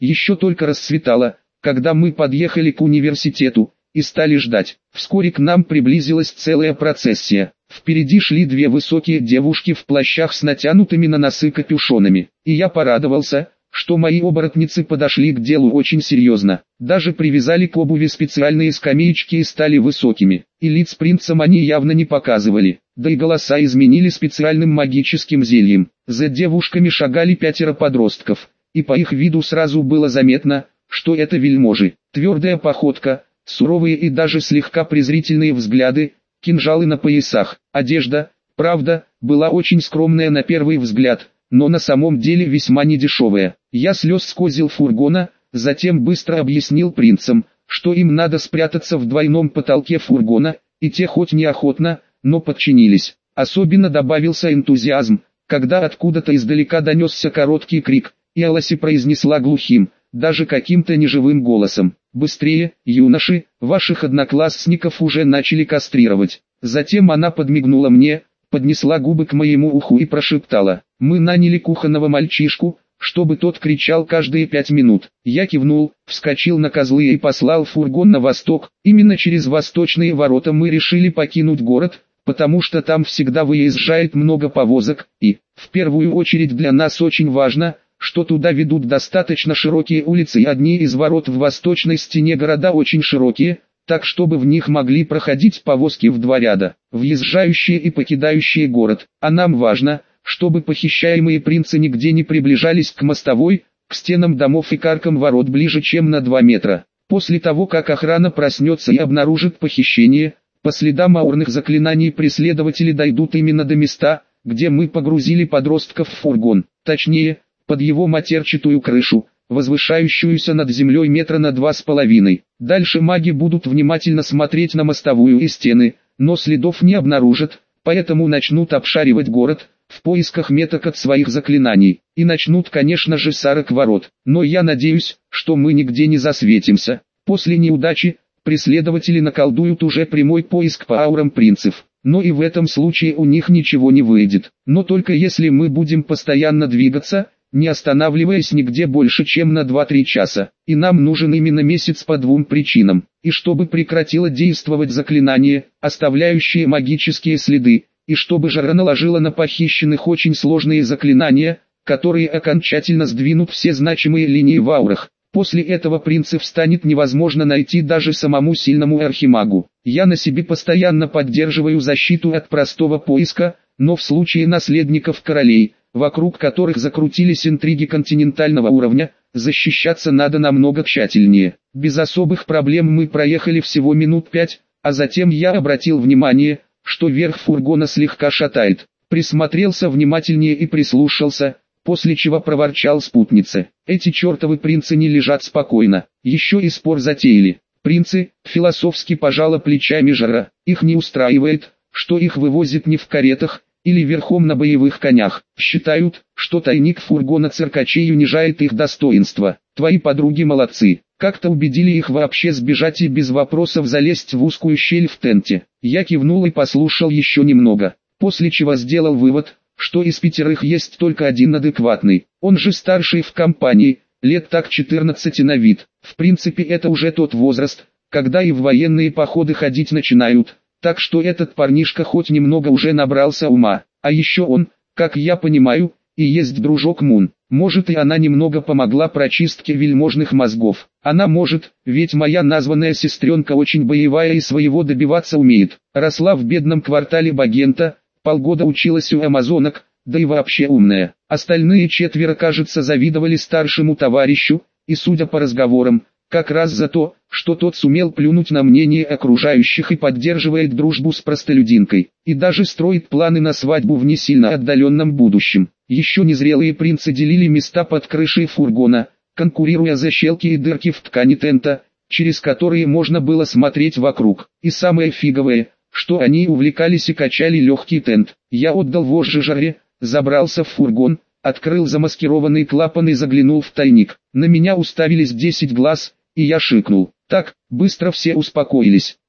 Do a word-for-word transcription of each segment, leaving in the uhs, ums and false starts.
Еще только рассветало, когда мы подъехали к университету и стали ждать. Вскоре к нам приблизилась целая процессия. Впереди шли две высокие девушки в плащах с натянутыми на носы капюшонами. И я порадовался, что мои оборотницы подошли к делу очень серьезно. Даже привязали к обуви специальные скамеечки и стали высокими. И лиц принцам они явно не показывали. Да и голоса изменили специальным магическим зельем. За девушками шагали пятеро подростков. И по их виду сразу было заметно, что это вельможи. Твердая походка, суровые и даже слегка презрительные взгляды, кинжалы на поясах. Одежда, правда, была очень скромная на первый взгляд, но на самом деле весьма недешевая. Я слез с козел фургона, затем быстро объяснил принцам, что им надо спрятаться в двойном потолке фургона, и те хоть неохотно, но подчинились. Особенно добавился энтузиазм, когда откуда-то издалека донесся короткий крик, и Аласи произнесла глухим, даже каким-то неживым голосом: «Быстрее, юноши, ваших одноклассников уже начали кастрировать». Затем она подмигнула мне, поднесла губы к моему уху и прошептала: «Мы наняли кухонного мальчишку, чтобы тот кричал каждые пять минут». Я кивнул, вскочил на козлы и послал фургон на восток. Именно через восточные ворота мы решили покинуть город, потому что там всегда выезжает много повозок, и, в первую очередь для нас очень важно, что туда ведут достаточно широкие улицы, и одни из ворот в восточной стене города очень широкие, так чтобы в них могли проходить повозки в два ряда, въезжающие и покидающие город. А нам важно, чтобы похищаемые принцы нигде не приближались к мостовой, к стенам домов и к аркам ворот ближе чем на два метра. После того, как охрана проснется и обнаружит похищение, по следам аурных заклинаний преследователи дойдут именно до места, где мы погрузили подростков в фургон, точнее, под его матерчатую крышу, возвышающуюся над землей метра на два с половиной. Дальше маги будут внимательно смотреть на мостовую и стены, но следов не обнаружат, поэтому начнут обшаривать город, в поисках меток от своих заклинаний, и начнут, конечно же, с арок ворот. Но я надеюсь, что мы нигде не засветимся. После неудачи, преследователи наколдуют уже прямой поиск по аурам принцев. Но и в этом случае у них ничего не выйдет. Но только если мы будем постоянно двигаться, не останавливаясь нигде больше чем на два-три часа. И нам нужен именно месяц по двум причинам. И чтобы прекратило действовать заклинание, оставляющее магические следы, и чтобы Жара наложила на похищенных очень сложные заклинания, которые окончательно сдвинут все значимые линии в аурах. После этого принцев станет невозможно найти даже самому сильному архимагу. Я на себе постоянно поддерживаю защиту от простого поиска, но в случае наследников королей, вокруг которых закрутились интриги континентального уровня, защищаться надо намного тщательнее. Без особых проблем мы проехали всего минут пять, а затем я обратил внимание, что верх фургона слегка шатает. Присмотрелся внимательнее и прислушался, после чего проворчал спутнице: «Эти чертовы принцы не лежат спокойно, еще и спор затеяли». «Принцы», философски пожала плечами Жара, «их не устраивает, что их вывозят не в каретах, или верхом на боевых конях. Считают, что тайник фургона циркачей унижает их достоинство. Твои подруги молодцы, как-то убедили их вообще сбежать и без вопросов залезть в узкую щель в тенте». Я кивнул и послушал еще немного, после чего сделал вывод, что из пятерых есть только один адекватный. Он же старший в компании, лет так четырнадцати на вид. В принципе, это уже тот возраст, когда и в военные походы ходить начинают. Так что этот парнишка хоть немного уже набрался ума. А еще он, как я понимаю, и есть дружок Мун. Может, и она немного помогла прочистке вельможных мозгов. Она может, ведь моя названная сестренка очень боевая и своего добиваться умеет. Росла в бедном квартале Багента, полгода училась у амазонок, да и вообще умная. Остальные четверо, кажется, завидовали старшему товарищу, и судя по разговорам, как раз за то, что тот сумел плюнуть на мнение окружающих и поддерживает дружбу с простолюдинкой, и даже строит планы на свадьбу в не сильно отдаленном будущем. Еще незрелые принцы делили места под крышей фургона, конкурируя за щелки и дырки в ткани тента, через которые можно было смотреть вокруг. И самое фиговое, что они увлекались и качали легкий тент. Я отдал вожжи Жаре, забрался в фургон, открыл замаскированный клапан и заглянул в тайник. На меня уставились десять глаз, и я шикнул: «Так, быстро все успокоились.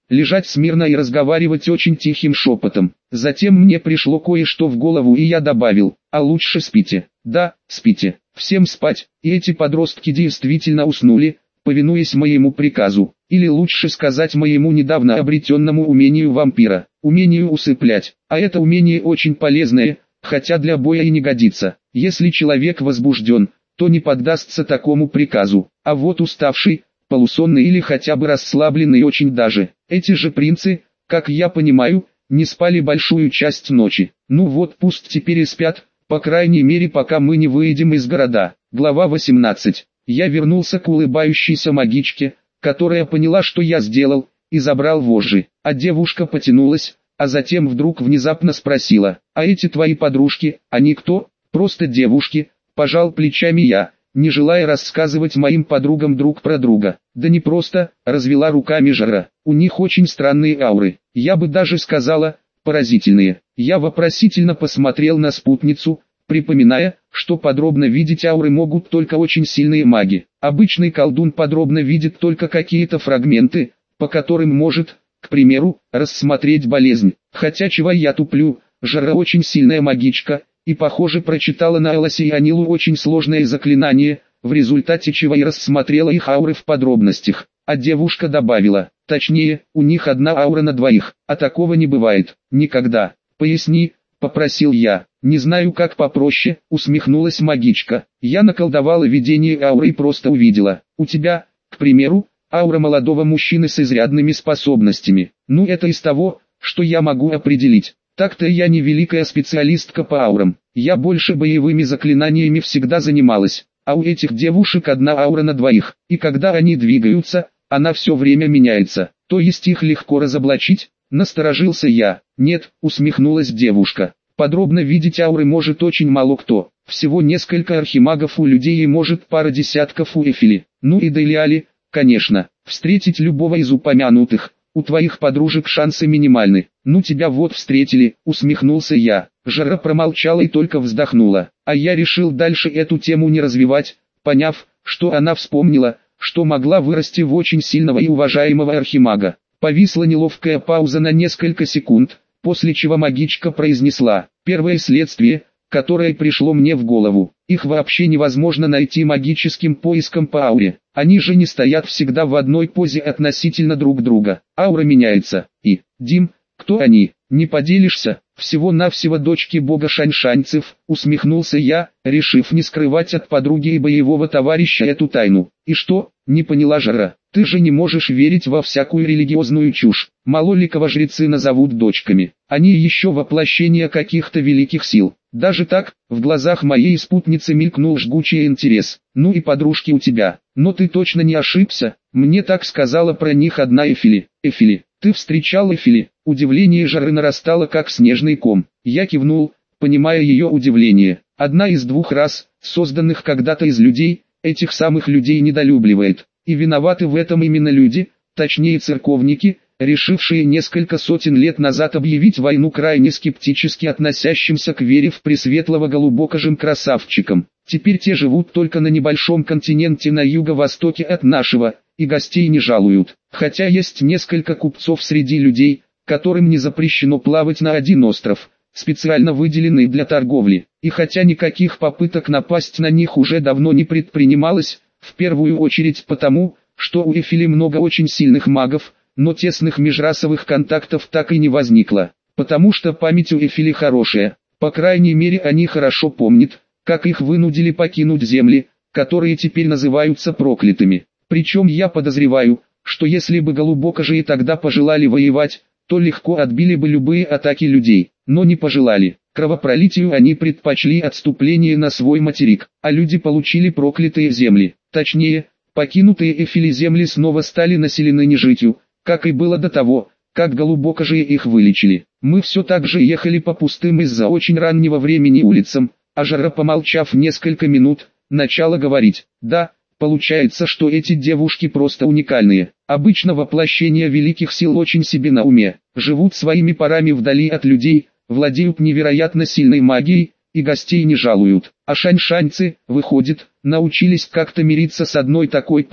лежать смирно и разговаривать очень тихим шепотом. Затем мне пришло кое-что в голову, и я добавил: а лучше спите. Да, спите. Всем спать. И эти подростки действительно уснули, повинуясь моему приказу, или лучше сказать моему недавно обретенному умению вампира, умению усыплять. А это умение очень полезное, хотя для боя и не годится. Если человек возбужден, то не поддастся такому приказу, а вот уставший, полусонный или хотя бы расслабленный очень даже. Эти же принцы, как я понимаю, не спали большую часть ночи. Ну вот пусть теперь и спят, по крайней мере пока мы не выйдем из города. Глава восемнадцать. Я вернулся к улыбающейся магичке, которая поняла, что я сделал, и забрал вожжи. А девушка потянулась, а затем вдруг внезапно спросила: а эти твои подружки, они кто? Просто девушки, пожал плечами я, не желая рассказывать моим подругам друг про друга. Да не просто, развела руками Жара, у них очень странные ауры, я бы даже сказала, поразительные. Я вопросительно посмотрел на спутницу, припоминая, что подробно видеть ауры могут только очень сильные маги. Обычный колдун подробно видит только какие-то фрагменты, по которым может, к примеру, рассмотреть болезнь. Хотя чего я туплю, Жара очень сильная магичка, и похоже прочитала на Элосе и Анилу очень сложное заклинание, в результате чего и рассмотрела их ауры в подробностях. А девушка добавила: точнее, у них одна аура на двоих, а такого не бывает, никогда. Поясни, попросил я. Не знаю, как попроще, усмехнулась магичка. Я наколдовала видение ауры и просто увидела. У тебя, к примеру, аура молодого мужчины с изрядными способностями. Ну это из того, что я могу определить. Так-то я не великая специалистка по аурам. Я больше боевыми заклинаниями всегда занималась. А у этих девушек одна аура на двоих. И когда они двигаются, она все время меняется. То есть их легко разоблачить? Насторожился я. Нет, усмехнулась девушка. Подробно видеть ауры может очень мало кто. Всего несколько архимагов у людей и может пара десятков у эфили. Ну и Делиали, конечно. Встретить любого из упомянутых. У твоих подружек шансы минимальны. Ну тебя вот встретили, усмехнулся я. Жара промолчала и только вздохнула. А я решил дальше эту тему не развивать, поняв, что она вспомнила, что могла вырасти в очень сильного и уважаемого архимага. Повисла неловкая пауза на несколько секунд, после чего магичка произнесла: первое следствие, которое пришло мне в голову. Их вообще невозможно найти магическим поиском по ауре. Они же не стоят всегда в одной позе относительно друг друга. Аура меняется. И, Дим, кто они? Не поделишься? Всего-навсего дочки бога шаньшаньцев, усмехнулся я, решив не скрывать от подруги и боевого товарища эту тайну. И что? Не поняла Жара. Ты же не можешь верить во всякую религиозную чушь. Мало ли кого жрецы назовут дочками. Они еще воплощение каких-то великих сил. Даже так, в глазах моей спутницы мелькнул жгучий интерес. Ну и подружки у тебя. Но ты точно не ошибся, мне так сказала про них одна Эфили. Эфили, ты встречал Эфили? Удивление Жары нарастало как снежный ком. Я кивнул, понимая ее удивление. Одна из двух рас, созданных когда-то из людей, этих самых людей недолюбливает. И виноваты в этом именно люди, точнее церковники, решившие несколько сотен лет назад объявить войну крайне скептически относящимся к вере в пресветлого голубокожим красавчикам. Теперь те живут только на небольшом континенте на юго-востоке от нашего, и гостей не жалуют. Хотя есть несколько купцов среди людей, которым не запрещено плавать на один остров, специально выделенный для торговли. И хотя никаких попыток напасть на них уже давно не предпринималось, в первую очередь потому, что у Эфили много очень сильных магов, но тесных межрасовых контактов так и не возникло. Потому что память у Эфили хорошая, по крайней мере они хорошо помнят, как их вынудили покинуть земли, которые теперь называются проклятыми. Причем я подозреваю, что если бы голубокожие тогда пожелали воевать, то легко отбили бы любые атаки людей, но не пожелали. Кровопролитию они предпочли отступление на свой материк, а люди получили проклятые земли. Точнее, покинутые Эфили земли снова стали населены нежитью, как и было до того, как голубокожие их вылечили. Мы все так же ехали по пустым из-за очень раннего времени улицам, а Жара, помолчав несколько минут, начала говорить: да, получается, что эти девушки просто уникальные. Обычно воплощения великих сил очень себе на уме, живут своими парами вдали от людей, владеют невероятно сильной магией, и гостей не жалуют. А шаньшаньцы, выходит, научились как-то мириться с одной такой парой,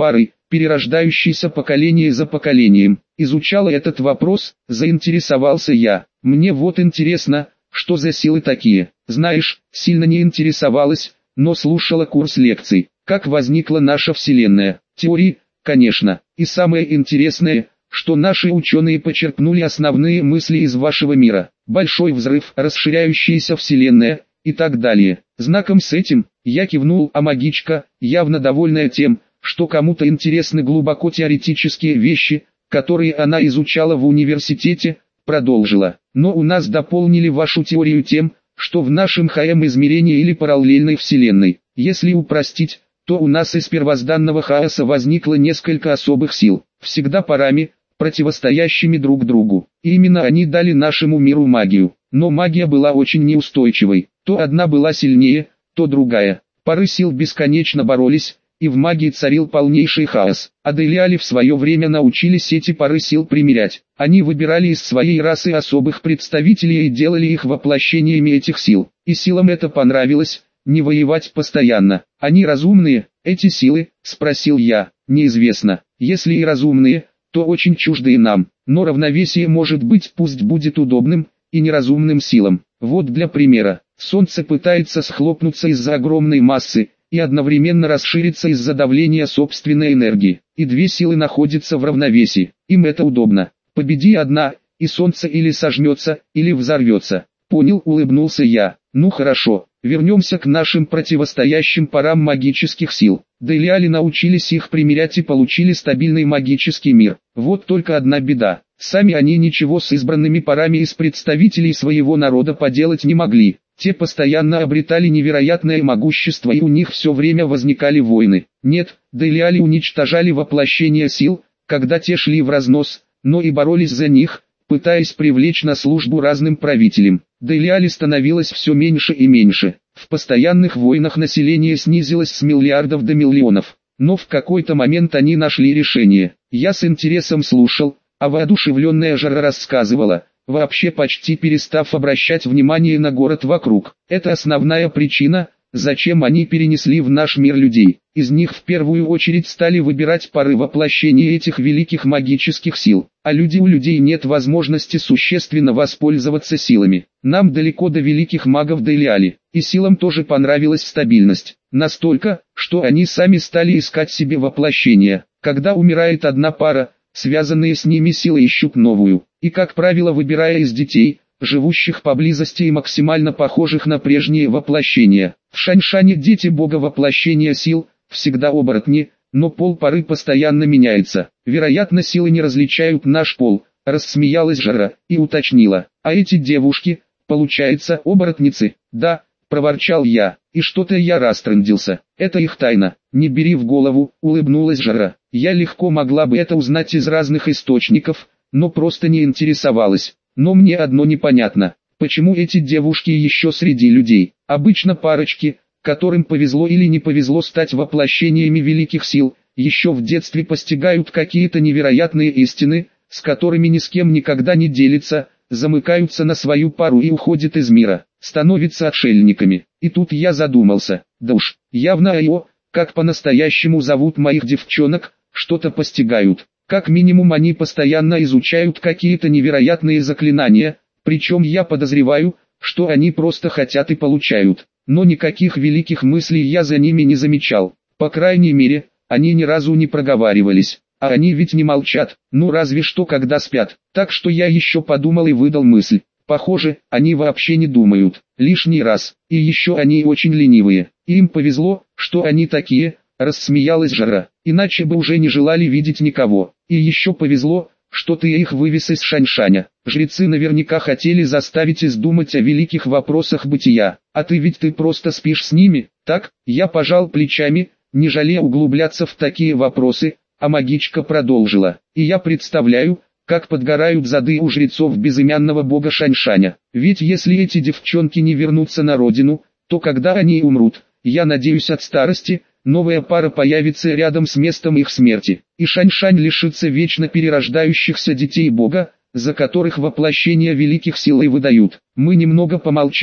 перерождающийся поколение за поколением. Изучала этот вопрос, заинтересовался я. Мне вот интересно, что за силы такие. Знаешь, сильно не интересовалась, но слушала курс лекций. Как возникла наша Вселенная? Теории, конечно. И самое интересное, что наши ученые почерпнули основные мысли из вашего мира. Большой взрыв, расширяющаяся Вселенная и так далее. Знаком с этим, я кивнул, а магичка, явно довольная тем, что кому-то интересны глубоко теоретические вещи, которые она изучала в университете, продолжила. Но у нас дополнили вашу теорию тем, что в нашем ХМ измерении или параллельной вселенной, если упростить, то у нас из первозданного хаоса возникло несколько особых сил, всегда парами, противостоящими друг другу. И именно они дали нашему миру магию. Но магия была очень неустойчивой. То одна была сильнее, то другая. Пары сил бесконечно боролись, и в магии царил полнейший хаос. А Делиали в свое время научились эти пары сил примирять. Они выбирали из своей расы особых представителей и делали их воплощениями этих сил. И силам это понравилось, не воевать постоянно. Они разумные, эти силы, спросил я. Неизвестно. Если и разумные, то очень чуждые нам. Но равновесие может быть, пусть будет удобным и неразумным силам. Вот для примера. Солнце пытается схлопнуться из-за огромной массы и одновременно расшириться из-за давления собственной энергии. И две силы находятся в равновесии. Им это удобно. Победи одна, и Солнце или сожмется, или взорвется. Понял, улыбнулся я. Ну хорошо, вернемся к нашим противостоящим парам магических сил. Делиали научились их примирять и получили стабильный магический мир. Вот только одна беда. Сами они ничего с избранными парами из представителей своего народа поделать не могли. Те постоянно обретали невероятное могущество, и у них все время возникали войны. Нет, Делиали уничтожали воплощение сил, когда те шли в разнос, но и боролись за них, пытаясь привлечь на службу разным правителям. Делиали становилось все меньше и меньше. В постоянных войнах население снизилось с миллиардов до миллионов. Но в какой-то момент они нашли решение. Я с интересом слушал, а воодушевленная Жара рассказывала, вообще почти перестав обращать внимание на город вокруг. Это основная причина, зачем они перенесли в наш мир людей. Из них в первую очередь стали выбирать пары воплощения этих великих магических сил. А люди у людей нет возможности существенно воспользоваться силами. Нам далеко до великих магов Делиали. И силам тоже понравилась стабильность. Настолько, что они сами стали искать себе воплощения. Когда умирает одна пара, связанные с ними силы ищут новую. И как правило выбирая из детей, живущих поблизости и максимально похожих на прежние воплощения. В Шаньшане дети бога воплощения сил, всегда оборотни, но пол пары постоянно меняется. Вероятно, силы не различают наш пол, рассмеялась Жара и уточнила. А эти девушки, получается, оборотницы? Да, проворчал я, и что-то я растрындился. Это их тайна, не бери в голову, улыбнулась Жара. Я легко могла бы это узнать из разных источников, но просто не интересовалась. Но мне одно непонятно, почему эти девушки еще среди людей? Обычно парочки, которым повезло или не повезло стать воплощениями великих сил, еще в детстве постигают какие-то невероятные истины, с которыми ни с кем никогда не делятся, замыкаются на свою пару и уходят из мира, становятся отшельниками. И тут я задумался, да уж, явно Айо, как по-настоящему зовут моих девчонок, что-то постигают. Как минимум они постоянно изучают какие-то невероятные заклинания, причем я подозреваю, что они просто хотят и получают. Но никаких великих мыслей я за ними не замечал. По крайней мере, они ни разу не проговаривались. А они ведь не молчат, ну разве что когда спят. Так что я еще подумал и выдал мысль. Похоже, они вообще не думают, лишний раз. И еще они очень ленивые. И им повезло, что они такие, рассмеялась Жара. Иначе бы уже не желали видеть никого. И еще повезло, что ты их вывез из Шаньшаня. Жрецы наверняка хотели заставить издумать о великих вопросах бытия. А ты ведь ты просто спишь с ними, так? Я пожал плечами, не жалея углубляться в такие вопросы, а магичка продолжила. И я представляю, как подгорают зады у жрецов безымянного бога Шаньшаня. Ведь если эти девчонки не вернутся на родину, то когда они умрут, я надеюсь от старости, новая пара появится рядом с местом их смерти, и Шаньшань лишится вечно перерождающихся детей бога, за которых воплощение великих сил и выдают. Мы немного помолчали,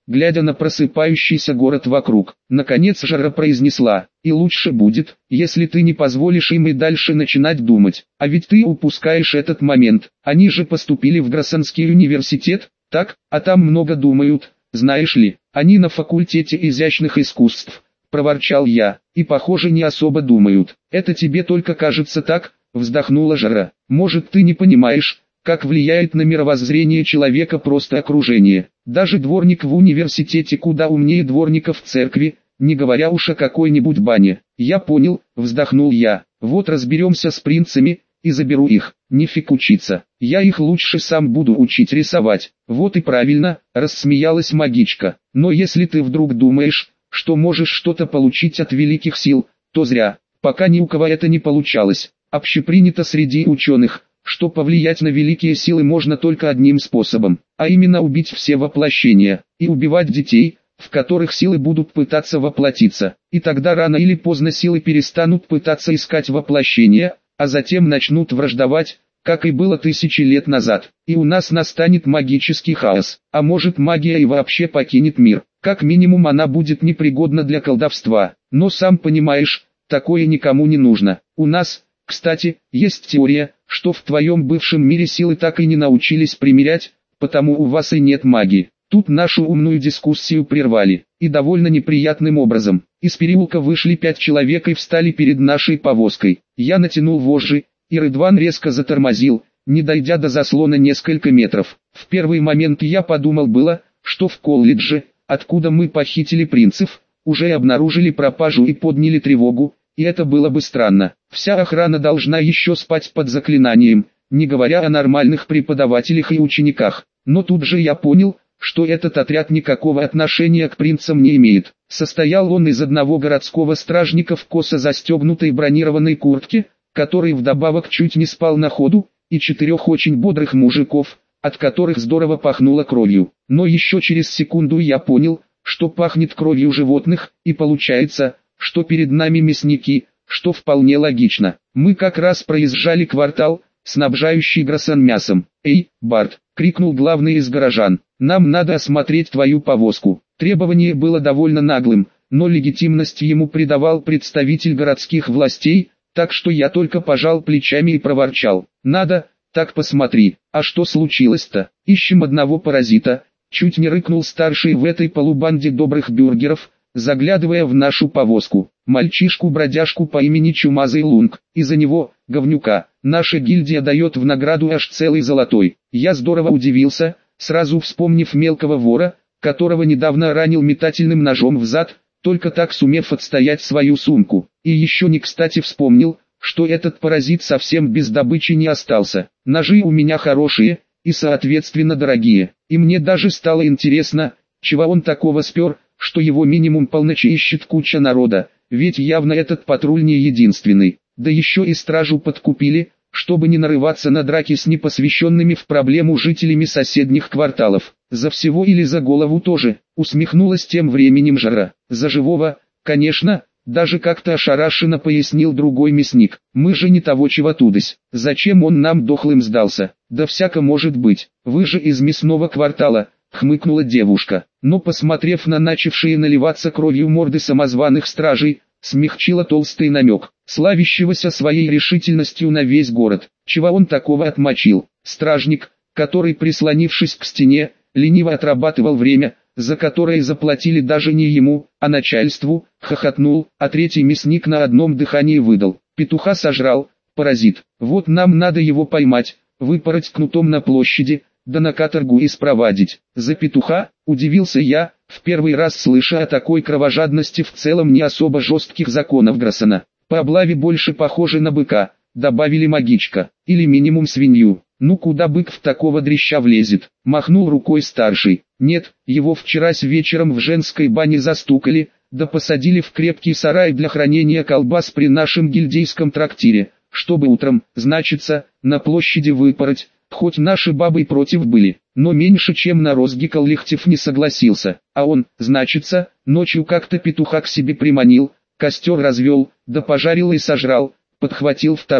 глядя на просыпающийся город вокруг. Наконец Жара произнесла: «И лучше будет, если ты не позволишь им и дальше начинать думать. А ведь ты упускаешь этот момент. Они же поступили в Грассенский университет, так, а там много думают, знаешь ли, они на факультете изящных искусств», — проворчал я, — «и похоже не особо думают». «Это тебе только кажется так», — вздохнула Жара. «Может, ты не понимаешь, как влияет на мировоззрение человека просто окружение. Даже дворник в университете куда умнее дворника в церкви, не говоря уж о какой-нибудь бане». «Я понял», — вздохнул я. «Вот разберемся с принцами, и заберу их. Нефиг учиться. Я их лучше сам буду учить рисовать». «Вот и правильно», — рассмеялась магичка. «Но если ты вдруг думаешь, что можешь что-то получить от великих сил, то зря. Пока ни у кого это не получалось. Общепринято среди ученых, что повлиять на великие силы можно только одним способом, а именно убить все воплощения, и убивать детей, в которых силы будут пытаться воплотиться. И тогда рано или поздно силы перестанут пытаться искать воплощения, а затем начнут враждовать, как и было тысячи лет назад. И у нас настанет магический хаос, а может магия и вообще покинет мир. Как минимум она будет непригодна для колдовства, но сам понимаешь, такое никому не нужно. У нас, кстати, есть теория, что в твоем бывшем мире силы так и не научились примирять, потому у вас и нет магии». Тут нашу умную дискуссию прервали, и довольно неприятным образом. Из переулка вышли пять человек и встали перед нашей повозкой. Я натянул вожжи, и Рыдван резко затормозил, не дойдя до заслона несколько метров. В первый момент я подумал было, что в колледже, откуда мы похитили принцев, уже обнаружили пропажу и подняли тревогу, и это было бы странно. Вся охрана должна еще спать под заклинанием, не говоря о нормальных преподавателях и учениках. Но тут же я понял, что этот отряд никакого отношения к принцам не имеет. Состоял он из одного городского стражника в косо застегнутой бронированной куртке, который вдобавок чуть не спал на ходу, и четырех очень бодрых мужиков, от которых здорово пахнуло кровью. Но еще через секунду я понял, что пахнет кровью животных, и получается, что перед нами мясники, что вполне логично. Мы как раз проезжали квартал, снабжающий Грассен мясом. «Эй, Барт!» — крикнул главный из горожан. «Нам надо осмотреть твою повозку». Требование было довольно наглым, но легитимность ему придавал представитель городских властей, так что я только пожал плечами и проворчал: «Надо, так посмотри». «А что случилось-то?» «Ищем одного паразита», — чуть не рыкнул старший в этой полубанде добрых бюргеров, заглядывая в нашу повозку. «Мальчишку-бродяжку по имени Чумазый Лунг. Из-за него, говнюка, наша гильдия дает в награду аж целый золотой». Я здорово удивился, сразу вспомнив мелкого вора, которого недавно ранил метательным ножом в зад, только так сумев отстоять свою сумку. И еще не кстати вспомнил, что этот паразит совсем без добычи не остался. Ножи у меня хорошие, и соответственно дорогие. И мне даже стало интересно, чего он такого спер, что его минимум полночи ищет куча народа, ведь явно этот патруль не единственный. Да еще и стражу подкупили, чтобы не нарываться на драки с непосвященными в проблему жителями соседних кварталов. За всего или за голову тоже, усмехнулась тем временем Жара. За живого, конечно, даже как-то ошарашенно пояснил другой мясник. Мы же не того чего тудось. Зачем он нам дохлым сдался? Да всяко может быть. Вы же из мясного квартала, хмыкнула девушка. Но посмотрев на начавшие наливаться кровью морды самозваных стражей, смягчила толстый намек, славящегося своей решительностью на весь город. Чего он такого отмочил? Стражник, который, прислонившись к стене, лениво отрабатывал время, за которое заплатили даже не ему, а начальству, хохотнул, а третий мясник на одном дыхании выдал: «Петуха сожрал, паразит. Вот нам надо его поймать, выпороть кнутом на площади, да на каторгу и спровадить». «За петуха?» – удивился я, в первый раз слыша о такой кровожадности в целом не особо жестких законов Грассена. «По облаве больше похоже на быка», – добавили магичка, – «или минимум свинью». «Ну куда бык в такого дрища влезет?» – махнул рукой старший. «Нет, его вчерась вечером в женской бане застукали, да посадили в крепкий сарай для хранения колбас при нашем гильдейском трактире, чтобы утром, значится, на площади выпороть, хоть наши бабы против были». Но меньше чем на розгикал Лихтев не согласился, а он, значится, ночью как-то петуха к себе приманил, костер развел, да пожарил и сожрал, подхватил второй.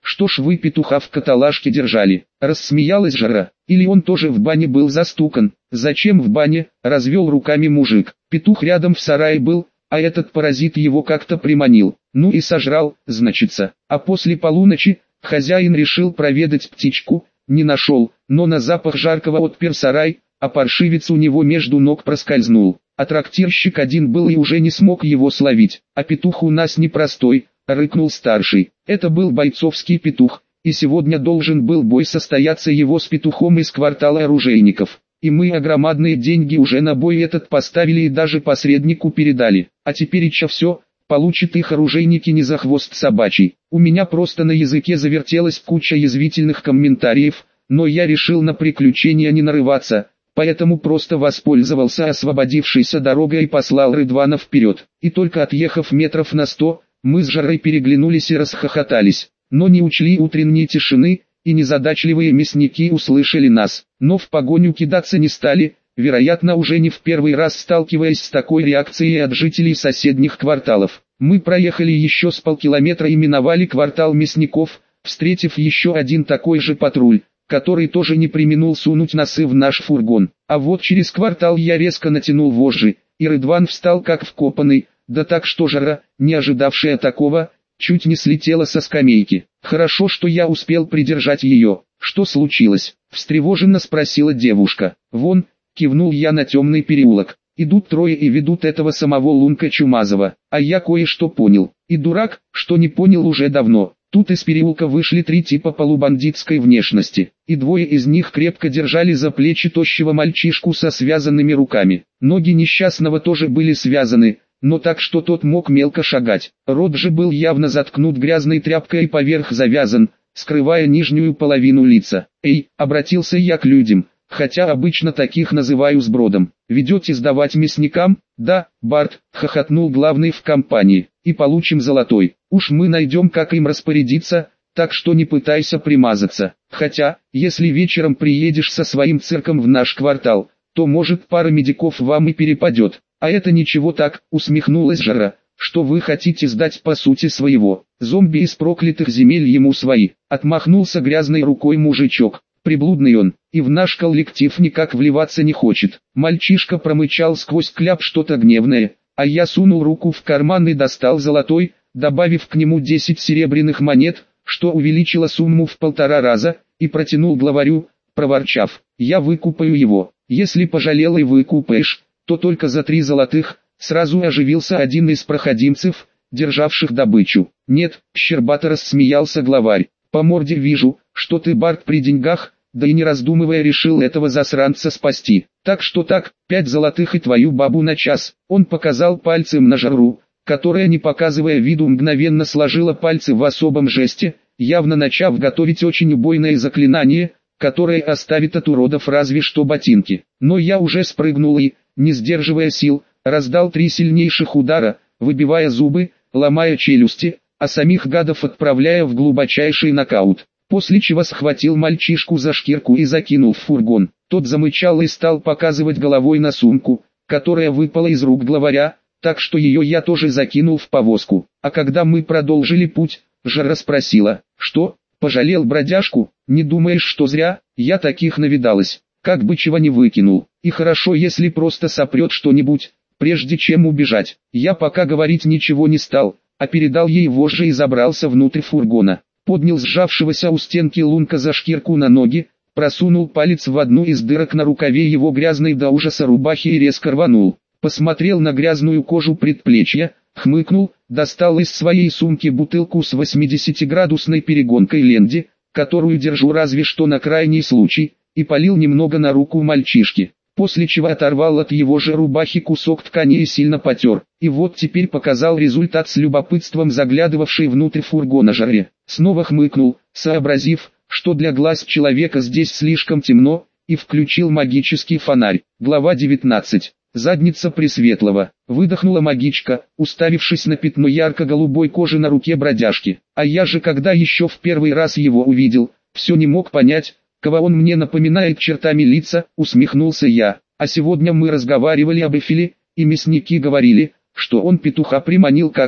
что ж вы петуха в каталажке держали? Рассмеялась Жара. Или он тоже в бане был застукан? Зачем в бане? Развел руками мужик. Петух рядом в сарае был, а этот паразит его как-то приманил. Ну и сожрал, значится. А после полуночи хозяин решил проведать птичку, не нашел, но на запах жаркого отпер сарай, а паршивец у него между ног проскользнул. А трактирщик один был и уже не смог его словить. А петух у нас непростой, рыкнул старший. Это был бойцовский петух, и сегодня должен был бой состояться его с петухом из квартала оружейников. И мы огромадные деньги уже на бой этот поставили и даже посреднику передали. А тепереча все, получат их оружейники не за хвост собачий. У меня просто на языке завертелась куча язвительных комментариев, но я решил на приключения не нарываться, поэтому просто воспользовался освободившейся дорогой и послал Рыдвана вперед. И только отъехав метров на сто, мы с Жарой переглянулись и расхохотались, но не учли утренней тишины, и незадачливые мясники услышали нас, но в погоню кидаться не стали, вероятно уже не в первый раз сталкиваясь с такой реакцией от жителей соседних кварталов. Мы проехали еще с полкилометра и миновали квартал мясников, встретив еще один такой же патруль, который тоже не преминул сунуть носы в наш фургон. А вот через квартал я резко натянул вожжи, и Рыдван встал как вкопанный, да так что Жара, не ожидавшая такого, чуть не слетела со скамейки. Хорошо, что я успел придержать ее. Что случилось? Встревоженно спросила девушка. Вон, кивнул я на темный переулок. Идут трое и ведут этого самого Лунка Чумазова. А я кое-что понял. И дурак, что не понял уже давно. Тут из переулка вышли три типа полубандитской внешности, и двое из них крепко держали за плечи тощего мальчишку со связанными руками. Ноги несчастного тоже были связаны, но так что тот мог мелко шагать. Рот же был явно заткнут грязной тряпкой и поверх завязан, скрывая нижнюю половину лица. «Эй!» — обратился я к людям, хотя обычно таких называю сбродом. «Ведете сдавать мясникам?» «Да, Барт», — хохотнул главный в компании, — «и получим золотой. Уж мы найдем, как им распорядиться, так что не пытайся примазаться. Хотя, если вечером приедешь со своим цирком в наш квартал, то может пара медиков вам и перепадет». «А это ничего так», — усмехнулась Жара, — «что вы хотите сдать по сути своего. Зомби из проклятых земель ему свои». Отмахнулся грязной рукой мужичок. Приблудный он, и в наш коллектив никак вливаться не хочет. Мальчишка промычал сквозь кляп что-то гневное, а я сунул руку в карман и достал золотой, добавив к нему десять серебряных монет, что увеличило сумму в полтора раза, и протянул главарю, проворчав: «Я выкупаю его. Если пожалел и выкупаешь, то только за три золотых». Сразу оживился один из проходимцев, державших добычу. «Нет», — щербато рассмеялся главарь, — «по морде вижу, что ты, Барт, при деньгах, да и не раздумывая решил этого засранца спасти. Так что так, пять золотых и твою бабу на час». Он показал пальцем на Жару, которая, не показывая виду, мгновенно сложила пальцы в особом жесте, явно начав готовить очень убойное заклинание, которое оставит от уродов разве что ботинки. Но я уже спрыгнул и, не сдерживая сил, раздал три сильнейших удара, выбивая зубы, ломая челюсти, а самих гадов отправляя в глубочайший нокаут. После чего схватил мальчишку за шкирку и закинул в фургон. Тот замычал и стал показывать головой на сумку, которая выпала из рук главаря, так что ее я тоже закинул в повозку. А когда мы продолжили путь, Жара спросила: «Что, пожалел бродяжку? Не думаешь, что зря? Я таких навидалась, как бы чего не выкинул. И хорошо, если просто сопрет что-нибудь, прежде чем убежать». Я пока говорить ничего не стал, а передал ей вожжи и забрался внутрь фургона. Поднял сжавшегося у стенки Лунка за шкирку на ноги, просунул палец в одну из дырок на рукаве его грязной до ужаса рубахи и резко рванул. Посмотрел на грязную кожу предплечья, хмыкнул, достал из своей сумки бутылку с восьмидесятиградусной перегонкой Ленди, которую держу разве что на крайний случай, и полил немного на руку мальчишки. После чего оторвал от его же рубахи кусок ткани и сильно потер. И вот теперь показал результат с любопытством заглядывавшей внутрь фургона Жаре. Снова хмыкнул, сообразив, что для глаз человека здесь слишком темно, и включил магический фонарь. Глава девятнадцать. Задница Пресветлого. Выдохнула магичка, уставившись на пятно ярко-голубой кожи на руке бродяжки. А я же, когда еще в первый раз его увидел, все не мог понять, кого он мне напоминает чертами лица, усмехнулся я. А сегодня мы разговаривали об Эфеле, и мясники говорили, что он петуха приманил как-то.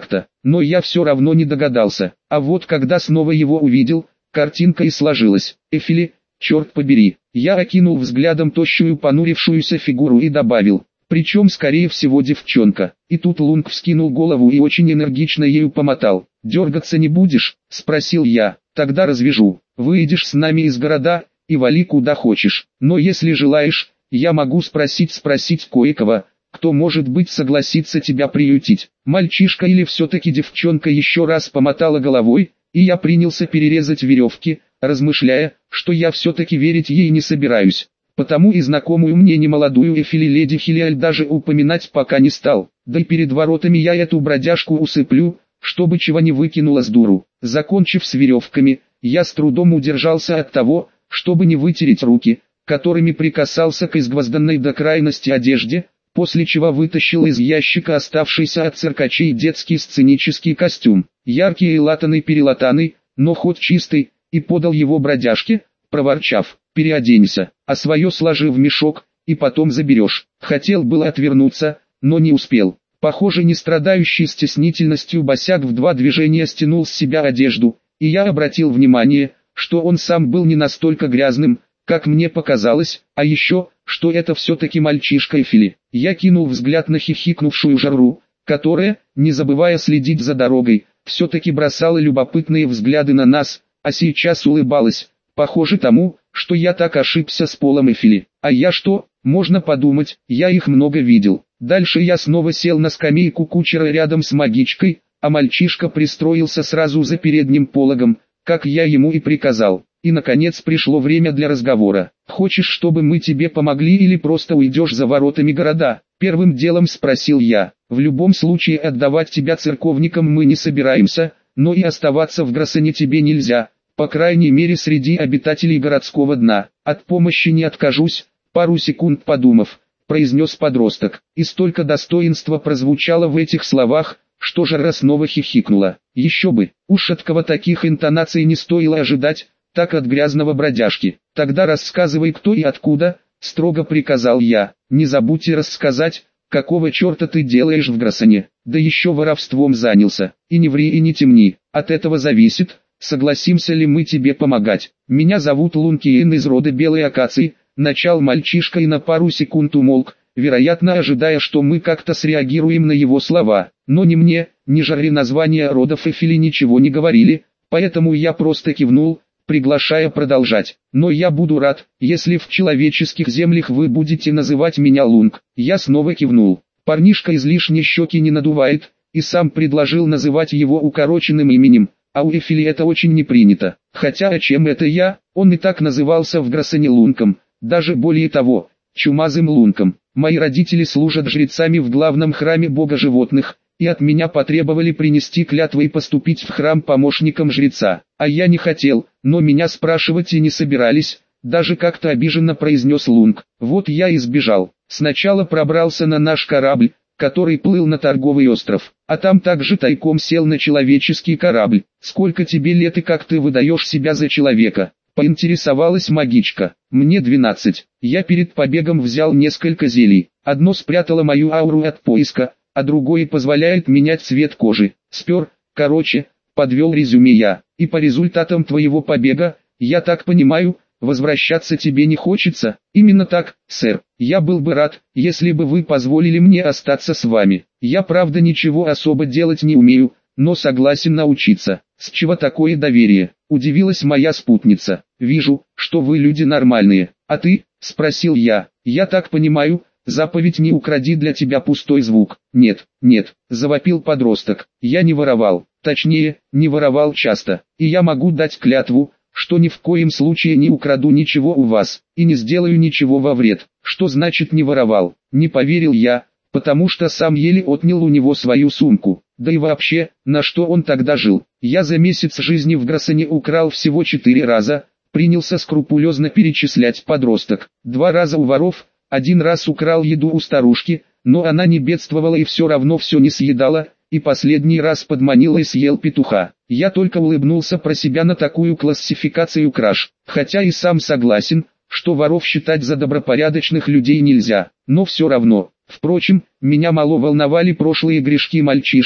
но я все равно не догадался. А вот когда снова его увидел, картинка и сложилась. Эфили, черт побери. Я окинул взглядом тощую понурившуюся фигуру и добавил, причем скорее всего девчонка. И тут Лунг вскинул голову и очень энергично ею помотал. «Дергаться не будешь?» – спросил я. «Тогда развяжу. Выйдешь с нами из города и вали куда хочешь. Но если желаешь, я могу спросить спросить кое-кого, кто может быть согласится тебя приютить». Мальчишка или все-таки девчонка еще раз помотала головой, и я принялся перерезать веревки, размышляя, что я все-таки верить ей не собираюсь. Потому и знакомую мне немолодую Эфили леди Хилиаль даже упоминать пока не стал. Да и перед воротами я эту бродяжку усыплю, чтобы чего не выкинула с дуру. Закончив с веревками, я с трудом удержался от того, чтобы не вытереть руки, которыми прикасался к изгвозданной до крайности одежде, после чего вытащил из ящика оставшийся от циркачей детский сценический костюм, яркий и латаный-перелатанный, но хоть чистый, и подал его бродяжке, проворчав, «Переоденься, а свое сложи в мешок, и потом заберешь». Хотел было отвернуться, но не успел. Похоже, не страдающий стеснительностью босяк в два движения стянул с себя одежду, и я обратил внимание, что он сам был не настолько грязным, как мне показалось, а еще, что это все-таки мальчишка Эфили. Я кинул взгляд на хихикнувшую Жару, которая, не забывая следить за дорогой, все-таки бросала любопытные взгляды на нас, а сейчас улыбалась, похоже тому, что я так ошибся с Полом Эфили. А я что, можно подумать, я их много видел. Дальше я снова сел на скамейку кучера рядом с магичкой, а мальчишка пристроился сразу за передним пологом, как я ему и приказал. И наконец пришло время для разговора. «Хочешь, чтобы мы тебе помогли или просто уйдешь за воротами города?» Первым делом спросил я. «В любом случае отдавать тебя церковникам мы не собираемся, но и оставаться в Гроссене тебе нельзя, по крайней мере среди обитателей городского дна. От помощи не откажусь», пару секунд подумав, произнес подросток. И столько достоинства прозвучало в этих словах, что Жара снова хихикнула. Еще бы, уж от кого таких интонаций не стоило ожидать, так от грязного бродяжки. «Тогда рассказывай, кто и откуда», — строго приказал я. «Не забудь и рассказать, какого черта ты делаешь в Гроссене, да еще воровством занялся. И не ври и не темни, от этого зависит, согласимся ли мы тебе помогать. Меня зовут Лункиен из рода Белой Акации», — начал мальчишка и на пару секунд умолк, вероятно ожидая, что мы как-то среагируем на его слова. Но ни мне, ни Жаре названия родов Эфили ничего не говорили, поэтому я просто кивнул, приглашая продолжать. «Но я буду рад, если в человеческих землях вы будете называть меня Лунг». Я снова кивнул. Парнишка излишне щеки не надувает, и сам предложил называть его укороченным именем, а у Эфили это очень не принято. Хотя о чем это я, он и так назывался в Гроссене Лунком, даже более того, чумазым Лунком. Мои родители служат жрецами в главном храме бога животных, и от меня потребовали принести клятву и поступить в храм помощником жреца. А я не хотел, но меня спрашивать и не собирались, даже как-то обиженно произнес Лунг. Вот я и сбежал. Сначала пробрался на наш корабль, который плыл на торговый остров, а там также тайком сел на человеческий корабль. «Сколько тебе лет и как ты выдаешь себя за человека?» — поинтересовалась магичка. «Мне двенадцать. Я перед побегом взял несколько зелий. Одно спрятало мою ауру от поиска, а другое позволяет менять цвет кожи. Спер, короче, подвел резюме я. И по результатам твоего побега, я так понимаю, возвращаться тебе не хочется?» «Именно так, сэр. Я был бы рад, если бы вы позволили мне остаться с вами. Я правда ничего особо делать не умею, но согласен научиться». «С чего такое доверие?» — удивилась моя спутница. «Вижу, что вы люди нормальные. А ты?» — спросил я. «Я так понимаю, заповедь «не укради» для тебя пустой звук». «Нет, нет», — завопил подросток. «Я не воровал. Точнее, не воровал часто. И я могу дать клятву, что ни в коем случае не украду ничего у вас, и не сделаю ничего во вред». «Что значит не воровал?» Не поверил я, потому что сам еле отнял у него свою сумку. Да и вообще, на что он тогда жил? «Я за месяц жизни в Гроссене украл всего четыре раза», принялся скрупулезно перечислять подросток. «Два раза у воров, один раз украл еду у старушки, но она не бедствовала и все равно все не съедала, и последний раз подманил и съел петуха». Я только улыбнулся про себя на такую классификацию краж, хотя и сам согласен, что воров считать за добропорядочных людей нельзя, но все равно. Впрочем, меня мало волновали прошлые грешки мальчишки,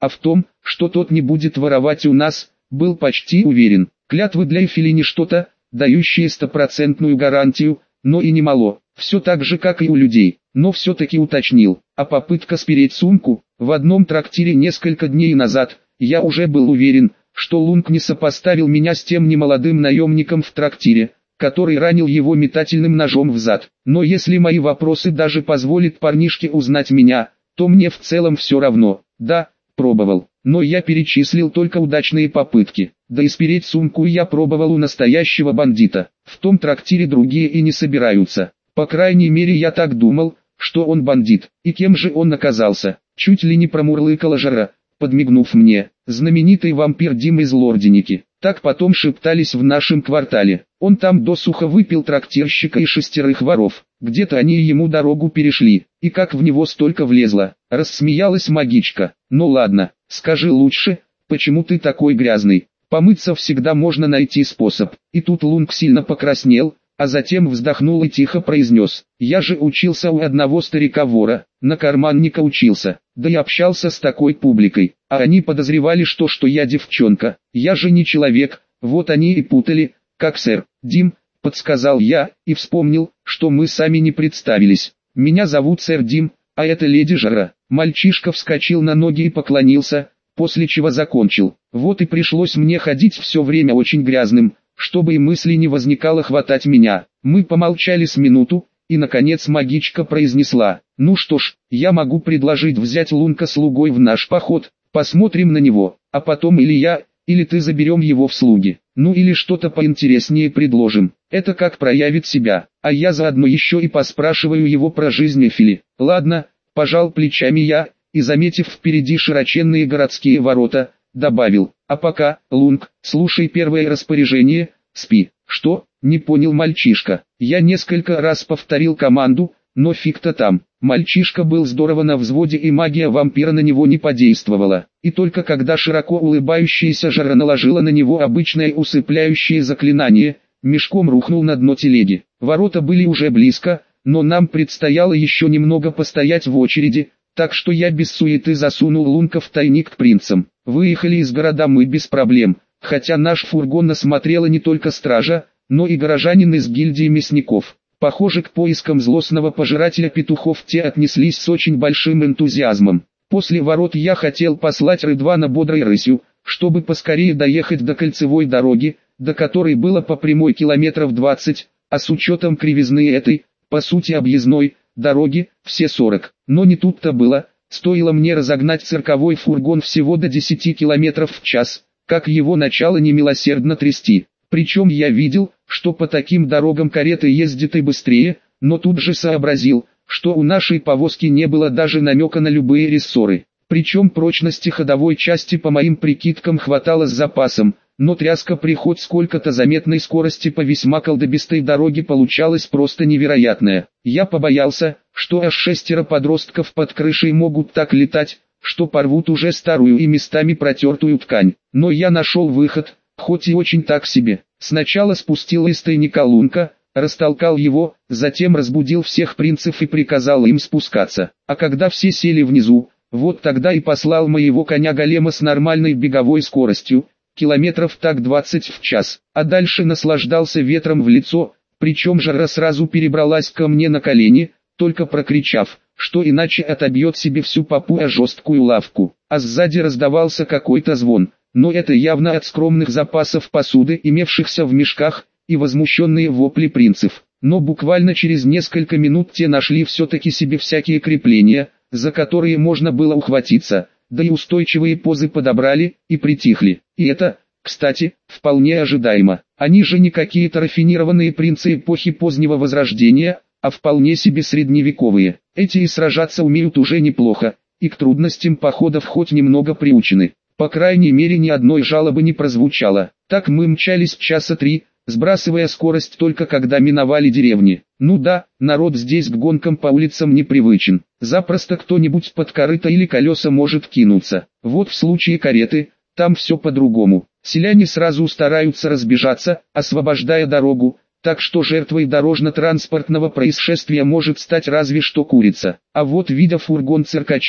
а в том, что тот не будет воровать у нас, был почти уверен. Клятвы для Эфели не что-то, дающие стопроцентную гарантию, но и немало, все так же как и у людей, но все-таки уточнил. А попытка спереть сумку, в одном трактире несколько дней назад, я уже был уверен, что Лунг не сопоставил меня с тем немолодым наемником в трактире, который ранил его метательным ножом в зад. Но если мои вопросы даже позволят парнишке узнать меня, то мне в целом все равно. Да, пробовал, но я перечислил только удачные попытки. Да и спереть сумку я пробовал у настоящего бандита. В том трактире другие и не собираются. По крайней мере я так думал, что он бандит. И кем же он оказался? Чуть ли не промурлыкала Жара, подмигнув мне. Знаменитый вампир Дим из Лорденики. Так потом шептались в нашем квартале. Он там досуха выпил трактирщика и шестерых воров. Где-то они ему дорогу перешли. И как в него столько влезло. Рассмеялась магичка. Ну ладно, скажи лучше, почему ты такой грязный? Помыться всегда можно найти способ. И тут Лунг сильно покраснел, а затем вздохнул и тихо произнес: «Я же учился у одного старика-вора, на карманника учился, да и общался с такой публикой, а они подозревали, что что я девчонка, я же не человек, вот они и путали, как сэр Дим», — подсказал я, и вспомнил, что мы сами не представились. «Меня зовут сэр Дим, а это леди Жара». Мальчишка вскочил на ноги и поклонился, после чего закончил: «Вот и пришлось мне ходить все время очень грязным, чтобы и мысли не возникало хватать меня». Мы помолчали с минуту, и наконец магичка произнесла: «Ну что ж, я могу предложить взять Лунка слугой в наш поход, посмотрим на него, а потом или я, или ты заберем его в слуги, ну или что-то поинтереснее предложим, это как проявит себя, а я заодно еще и поспрашиваю его про жизнь Эфели». «Ладно», — пожал плечами я, и заметив впереди широченные городские ворота, добавил: «А пока, Лунг, слушай первое распоряжение, спи». «Что?» — не понял мальчишка. Я несколько раз повторил команду, но фиг-то там. Мальчишка был здорово на взводе, и магия вампира на него не подействовала. И только когда широко улыбающаяся Жара наложила на него обычное усыпляющее заклинание, мешком рухнул на дно телеги. Ворота были уже близко, но нам предстояло еще немного постоять в очереди, так что я без суеты засунул Лунка в тайник к принцам. Выехали из города мы без проблем, хотя наш фургон осмотрела не только стража, но и горожанин из гильдии мясников. Похоже, к поискам злостного пожирателя петухов те отнеслись с очень большим энтузиазмом. После ворот я хотел послать Рыдвана бодрой рысью, чтобы поскорее доехать до кольцевой дороги, до которой было по прямой километров двадцать, а с учетом кривизны этой, по сути объездной, дороги, все сорок. Но не тут-то было, стоило мне разогнать цирковой фургон всего до десяти километров в час, как его начало немилосердно трясти. Причем я видел, что по таким дорогам кареты ездят и быстрее, но тут же сообразил, что у нашей повозки не было даже намека на любые рессоры. Причем прочности ходовой части по моим прикидкам хватало с запасом, но тряска при хоть сколько-то заметной скорости по весьма колдобистой дороге получалась просто невероятная. Я побоялся, что аж шестеро подростков под крышей могут так летать, что порвут уже старую и местами протертую ткань. Но я нашел выход, хоть и очень так себе. Сначала спустил из тайника Лунка, растолкал его, затем разбудил всех принцев и приказал им спускаться. А когда все сели внизу, вот тогда и послал моего коня-голема с нормальной беговой скоростью, километров так двадцать в час, а дальше наслаждался ветром в лицо, причем Жара сразу перебралась ко мне на колени, только прокричав, что иначе отобьет себе всю попу о жесткую лавку, а сзади раздавался какой-то звон, но это явно от скромных запасов посуды, имевшихся в мешках, и возмущенные вопли принцев. Но буквально через несколько минут те нашли все-таки себе всякие крепления, за которые можно было ухватиться, да и устойчивые позы подобрали, и притихли. И это, кстати, вполне ожидаемо. Они же не какие-то рафинированные принцы эпохи позднего Возрождения, а вполне себе средневековые. Эти и сражаться умеют уже неплохо, и к трудностям походов хоть немного приучены. По крайней мере ни одной жалобы не прозвучало. Так мы мчались часа три, сбрасывая скорость только когда миновали деревни. Ну да, народ здесь к гонкам по улицам не привычен. Запросто кто-нибудь под корыто или колеса может кинуться. Вот в случае кареты, там все по-другому. Селяне сразу стараются разбежаться, освобождая дорогу, так что жертвой дорожно-транспортного происшествия может стать разве что курица. А вот видя фургон циркачей,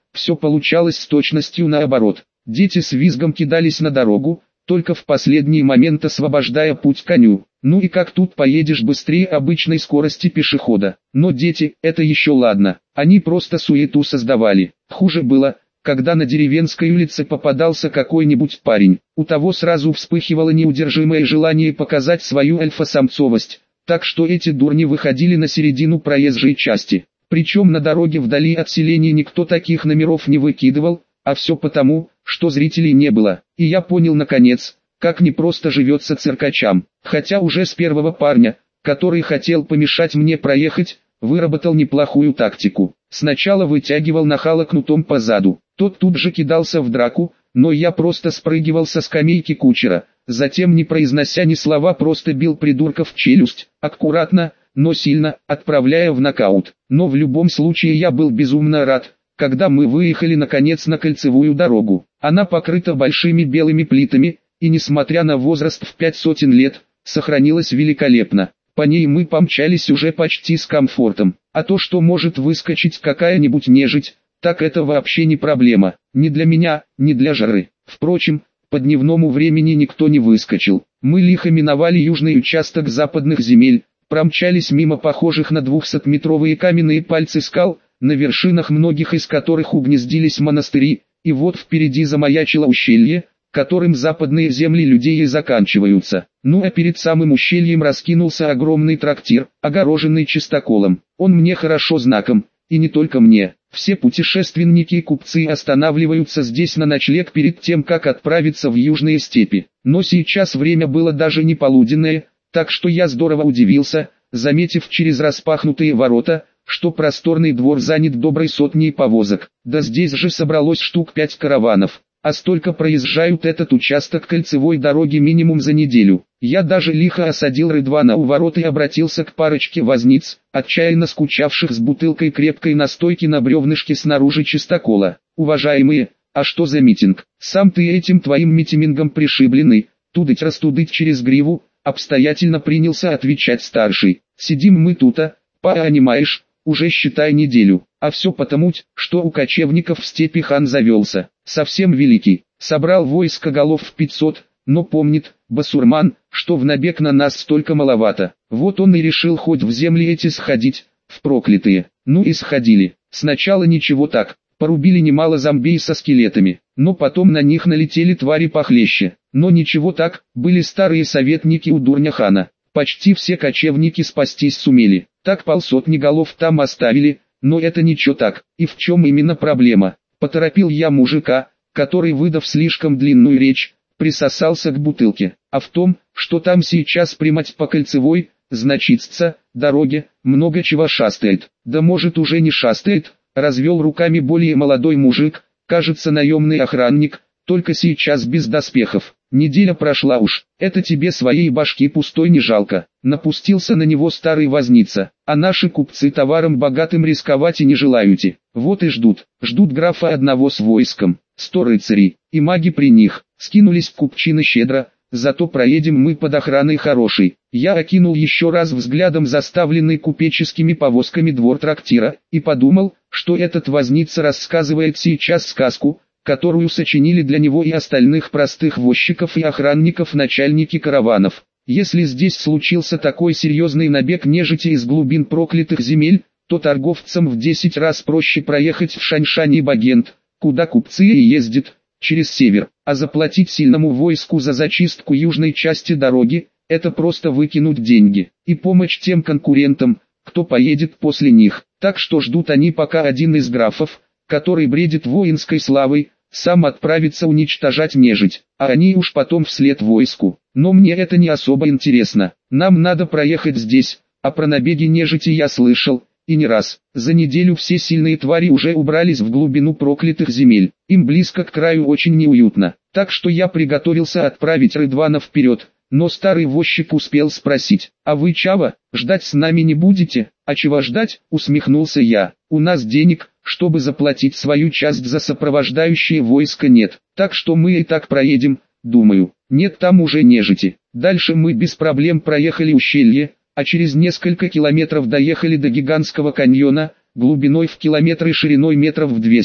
все получалось с точностью наоборот. Дети с визгом кидались на дорогу, только в последний момент освобождая путь коню. Ну и как тут поедешь быстрее обычной скорости пешехода? Но дети, это еще ладно, они просто суету создавали. Хуже было, когда на деревенской улице попадался какой-нибудь парень. У того сразу вспыхивало неудержимое желание показать свою альфа-самцовость, так что эти дурни выходили на середину проезжей части. Причем на дороге вдали от селения никто таких номеров не выкидывал, а все потому, что зрителей не было. И я понял наконец, как непросто живется циркачам. Хотя уже с первого парня, который хотел помешать мне проехать, выработал неплохую тактику. Сначала вытягивал нахала кнутом по заду. Тот тут же кидался в драку, но я просто спрыгивал со скамейки кучера. Затем, не произнося ни слова, просто бил придурка в челюсть, аккуратно, но сильно, отправляя в нокаут. Но в любом случае я был безумно рад, когда мы выехали наконец на кольцевую дорогу. Она покрыта большими белыми плитами, и несмотря на возраст в пять сотен лет, сохранилась великолепно. По ней мы помчались уже почти с комфортом. А то, что может выскочить какая-нибудь нежить, так это вообще не проблема. Ни для меня, ни для жары. Впрочем, по дневному времени никто не выскочил. Мы лихо миновали южный участок западных земель, промчались мимо похожих на двухсотметровые каменные пальцы скал, на вершинах многих из которых угнездились монастыри, и вот впереди замаячило ущелье, которым западные земли людей и заканчиваются. Ну а перед самым ущельем раскинулся огромный трактир, огороженный чистоколом. Он мне хорошо знаком, и не только мне. Все путешественники и купцы останавливаются здесь на ночлег перед тем, как отправиться в южные степи. Но сейчас время было даже не полуденное, так что я здорово удивился, заметив через распахнутые ворота, что просторный двор занят доброй сотней повозок. Да здесь же собралось штук пять караванов, а столько проезжают этот участок кольцевой дороги минимум за неделю. Я даже лихо осадил Рыдвана у ворот и обратился к парочке возниц, отчаянно скучавших с бутылкой крепкой настойки на бревнышке снаружи чистокола. «Уважаемые, а что за митинг? Сам ты этим твоим митимингом пришибленный, тудыть-растудыть через гриву», обстоятельно принялся отвечать старший. «Сидим мы тута, понимаешь, уже считай неделю, а все потому, что у кочевников в степи хан завелся, совсем великий, собрал войско голов в пятьсот, но помнит, басурман, что в набег на нас столько маловато, вот он и решил хоть в земли эти сходить, в проклятые. Ну и сходили. Сначала ничего так, порубили немало зомбей со скелетами, но потом на них налетели твари похлеще. Но ничего так, были старые советники у дурня хана, почти все кочевники спастись сумели, так полсотни голов там оставили, но это ничего так. И в чем именно проблема? Поторопил я мужика, который, выдав слишком длинную речь, присосался к бутылке. А в том, что там сейчас примать по кольцевой, значится, дороге, много чего шастает. Да может уже не шастает, развел руками более молодой мужик, кажется наемный охранник, только сейчас без доспехов. Неделя прошла уж, это тебе своей башки пустой не жалко. Напустился на него старый возница, а наши купцы товаром богатым рисковать и не желаете. Вот и ждут, ждут графа одного с войском, сто рыцарей, и маги при них, скинулись купчины щедро, зато проедем мы под охраной хорошей. Я окинул еще раз взглядом заставленный купеческими повозками двор трактира, и подумал, что этот возница рассказывает сейчас сказку, которую сочинили для него и остальных простых возчиков и охранников начальники караванов. Если здесь случился такой серьезный набег нежити из глубин проклятых земель, то торговцам в десять раз проще проехать в Шаньшань и Багент, куда купцы и ездят, через север, а заплатить сильному войску за зачистку южной части дороги – это просто выкинуть деньги и помочь тем конкурентам, кто поедет после них. Так что ждут они, пока один из графов, который бредит воинской славой, сам отправится уничтожать нежить, а они уж потом вслед войску. Но мне это не особо интересно, нам надо проехать здесь, а про набеги нежити я слышал, и не раз. За неделю все сильные твари уже убрались в глубину проклятых земель, им близко к краю очень неуютно, так что я приготовился отправить Рыдвана вперед. Но старый возчик успел спросить: «А вы, чава, ждать с нами не будете?» «А чего ждать?» — усмехнулся я. «У нас денег, чтобы заплатить свою часть за сопровождающее войско, нет, так что мы и так проедем, думаю. Нет, там уже нежити». Дальше мы без проблем проехали ущелье, а через несколько километров доехали до гигантского каньона, глубиной в километр и шириной метров в двести.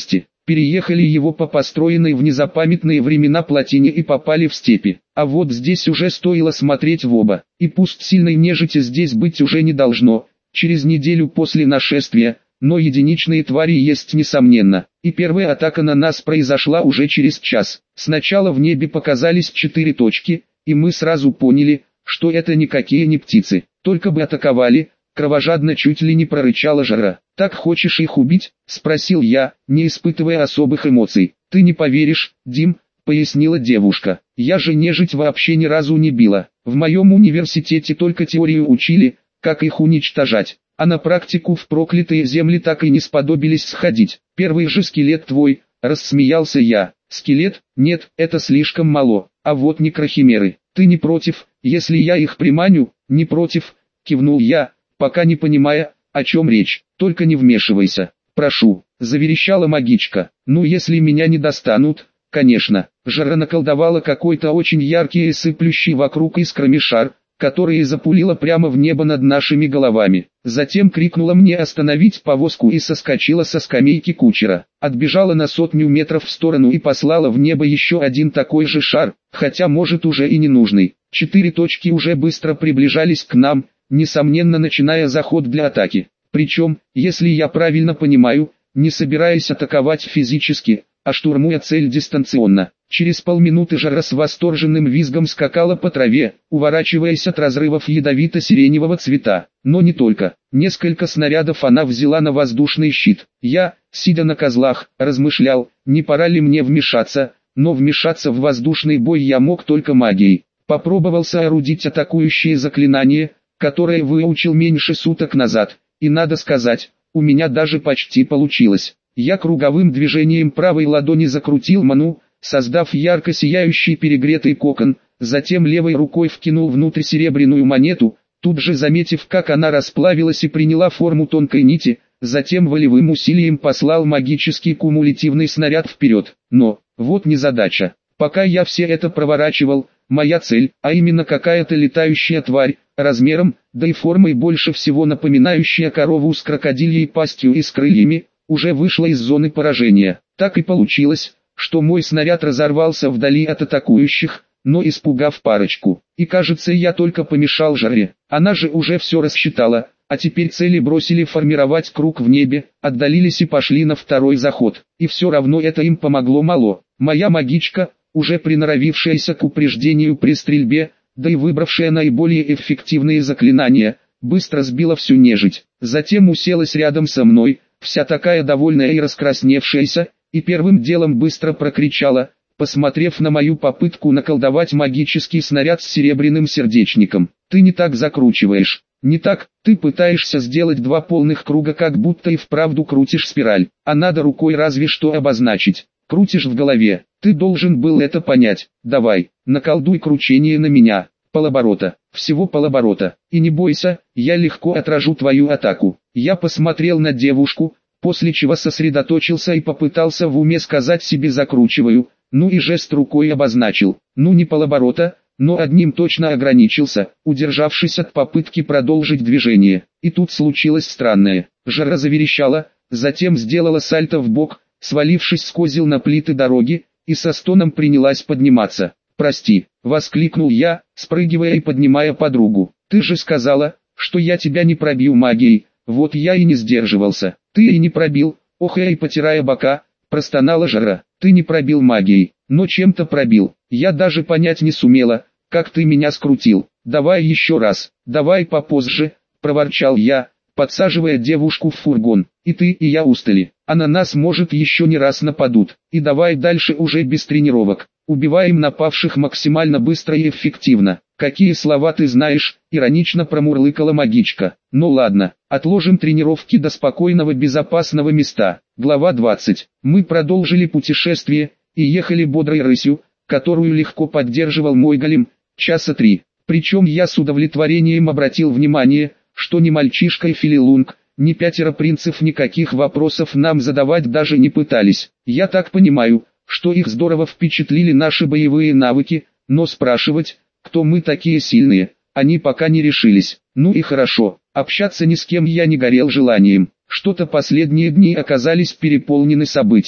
переехали его по построенной в незапамятные времена плотине и попали в степи. А вот здесь уже стоило смотреть в оба, и пусть сильной нежити здесь быть уже не должно, через неделю после нашествия, но единичные твари есть несомненно, и первая атака на нас произошла уже через час. Сначала в небе показались четыре точки, и мы сразу поняли, что это никакие не птицы, только бы атаковали. Кровожадно чуть ли не прорычала Жара. «Так хочешь их убить?» – спросил я, не испытывая особых эмоций. «Ты не поверишь, Дим», – пояснила девушка. «Я же нежить вообще ни разу не била. В моем университете только теорию учили, как их уничтожать, а на практику в проклятые земли так и не сподобились сходить. Первый же скелет твой», – рассмеялся я. «Скелет? Нет, это слишком мало. А вот некрохимеры. Ты не против, если я их приманю?» «Не против», – кивнул я, пока не понимая, о чем речь. «Только не вмешивайся, прошу», — заверещала магичка. «Ну если меня не достанут, конечно». Жара наколдовала какой-то очень яркий и сыплющий вокруг искрами шар, который запулила прямо в небо над нашими головами. Затем крикнула мне остановить повозку и соскочила со скамейки кучера. Отбежала на сотню метров в сторону и послала в небо еще один такой же шар, хотя может уже и не нужный. Четыре точки уже быстро приближались к нам, несомненно начиная заход для атаки. Причем, если я правильно понимаю, не собираясь атаковать физически, а штурмуя цель дистанционно. Через полминуты Жара с восторженным визгом скакала по траве, уворачиваясь от разрывов ядовито-сиреневого цвета. Но не только. Несколько снарядов она взяла на воздушный щит. Я, сидя на козлах, размышлял, не пора ли мне вмешаться, но вмешаться в воздушный бой я мог только магией. Попробовал соорудить атакующее заклинание, которое выучил меньше суток назад, и надо сказать, у меня даже почти получилось. Я круговым движением правой ладони закрутил ману, создав ярко сияющий перегретый кокон, затем левой рукой вкинул внутрь серебряную монету, тут же заметив, как она расплавилась и приняла форму тонкой нити, затем волевым усилием послал магический кумулятивный снаряд вперед. Но, вот незадача. Пока я все это проворачивал, моя цель, а именно какая-то летающая тварь, размером, да и формой больше всего напоминающая корову с крокодильей пастью и с крыльями, уже вышла из зоны поражения. Так и получилось, что мой снаряд разорвался вдали от атакующих, но испугав парочку. И кажется, я только помешал Жаре. Она же уже все рассчитала, а теперь цели бросили формировать круг в небе, отдалились и пошли на второй заход. И все равно это им помогло мало. Моя магичка, уже приноровившаяся к упреждению при стрельбе, да и выбравшая наиболее эффективные заклинания, быстро сбила всю нежить. Затем уселась рядом со мной, вся такая довольная и раскрасневшаяся, и первым делом быстро прокричала, посмотрев на мою попытку наколдовать магический снаряд с серебряным сердечником: «Ты не так закручиваешь, не так, ты пытаешься сделать два полных круга, как будто и вправду крутишь спираль, а надо рукой разве что обозначить, крутишь в голове, ты должен был это понять, давай, наколдуй кручение на меня, полоборота, всего полоборота, и не бойся, я легко отражу твою атаку». Я посмотрел на девушку, после чего сосредоточился и попытался в уме сказать себе «закручиваю», ну и жест рукой обозначил, ну не полоборота, но одним точно ограничился, удержавшись от попытки продолжить движение. И тут случилось странное. Жара заверещала, затем сделала сальто в бок, свалившись с козел на плиты дороги, и со стоном принялась подниматься. «Прости», — воскликнул я, спрыгивая и поднимая подругу. «Ты же сказала, что я тебя не пробью магией». «Вот я и не сдерживался». «Ты и не пробил», — охая и потирая бока, простонала Жара. «Ты не пробил магией, но чем-то пробил. Я даже понять не сумела, как ты меня скрутил. Давай еще раз, давай попозже», — проворчал я, подсаживая девушку в фургон. «И ты, и я устали, а на нас может еще не раз нападут. И давай дальше уже без тренировок. Убиваем напавших максимально быстро и эффективно». «Какие слова ты знаешь?» — иронично промурлыкала магичка. «Ну ладно, отложим тренировки до спокойного безопасного места». Глава двадцать. Мы продолжили путешествие, и ехали бодрой рысью, которую легко поддерживал мой голем, часа три. Причем я с удовлетворением обратил внимание, что ни мальчишка и Филилунг, ни пятеро принцев никаких вопросов нам задавать даже не пытались. Я так понимаю, что их здорово впечатлили наши боевые навыки, но спрашивать, кто мы такие сильные, они пока не решились. Ну и хорошо, общаться ни с кем я не горел желанием. Что-то последние дни оказались переполнены событиями.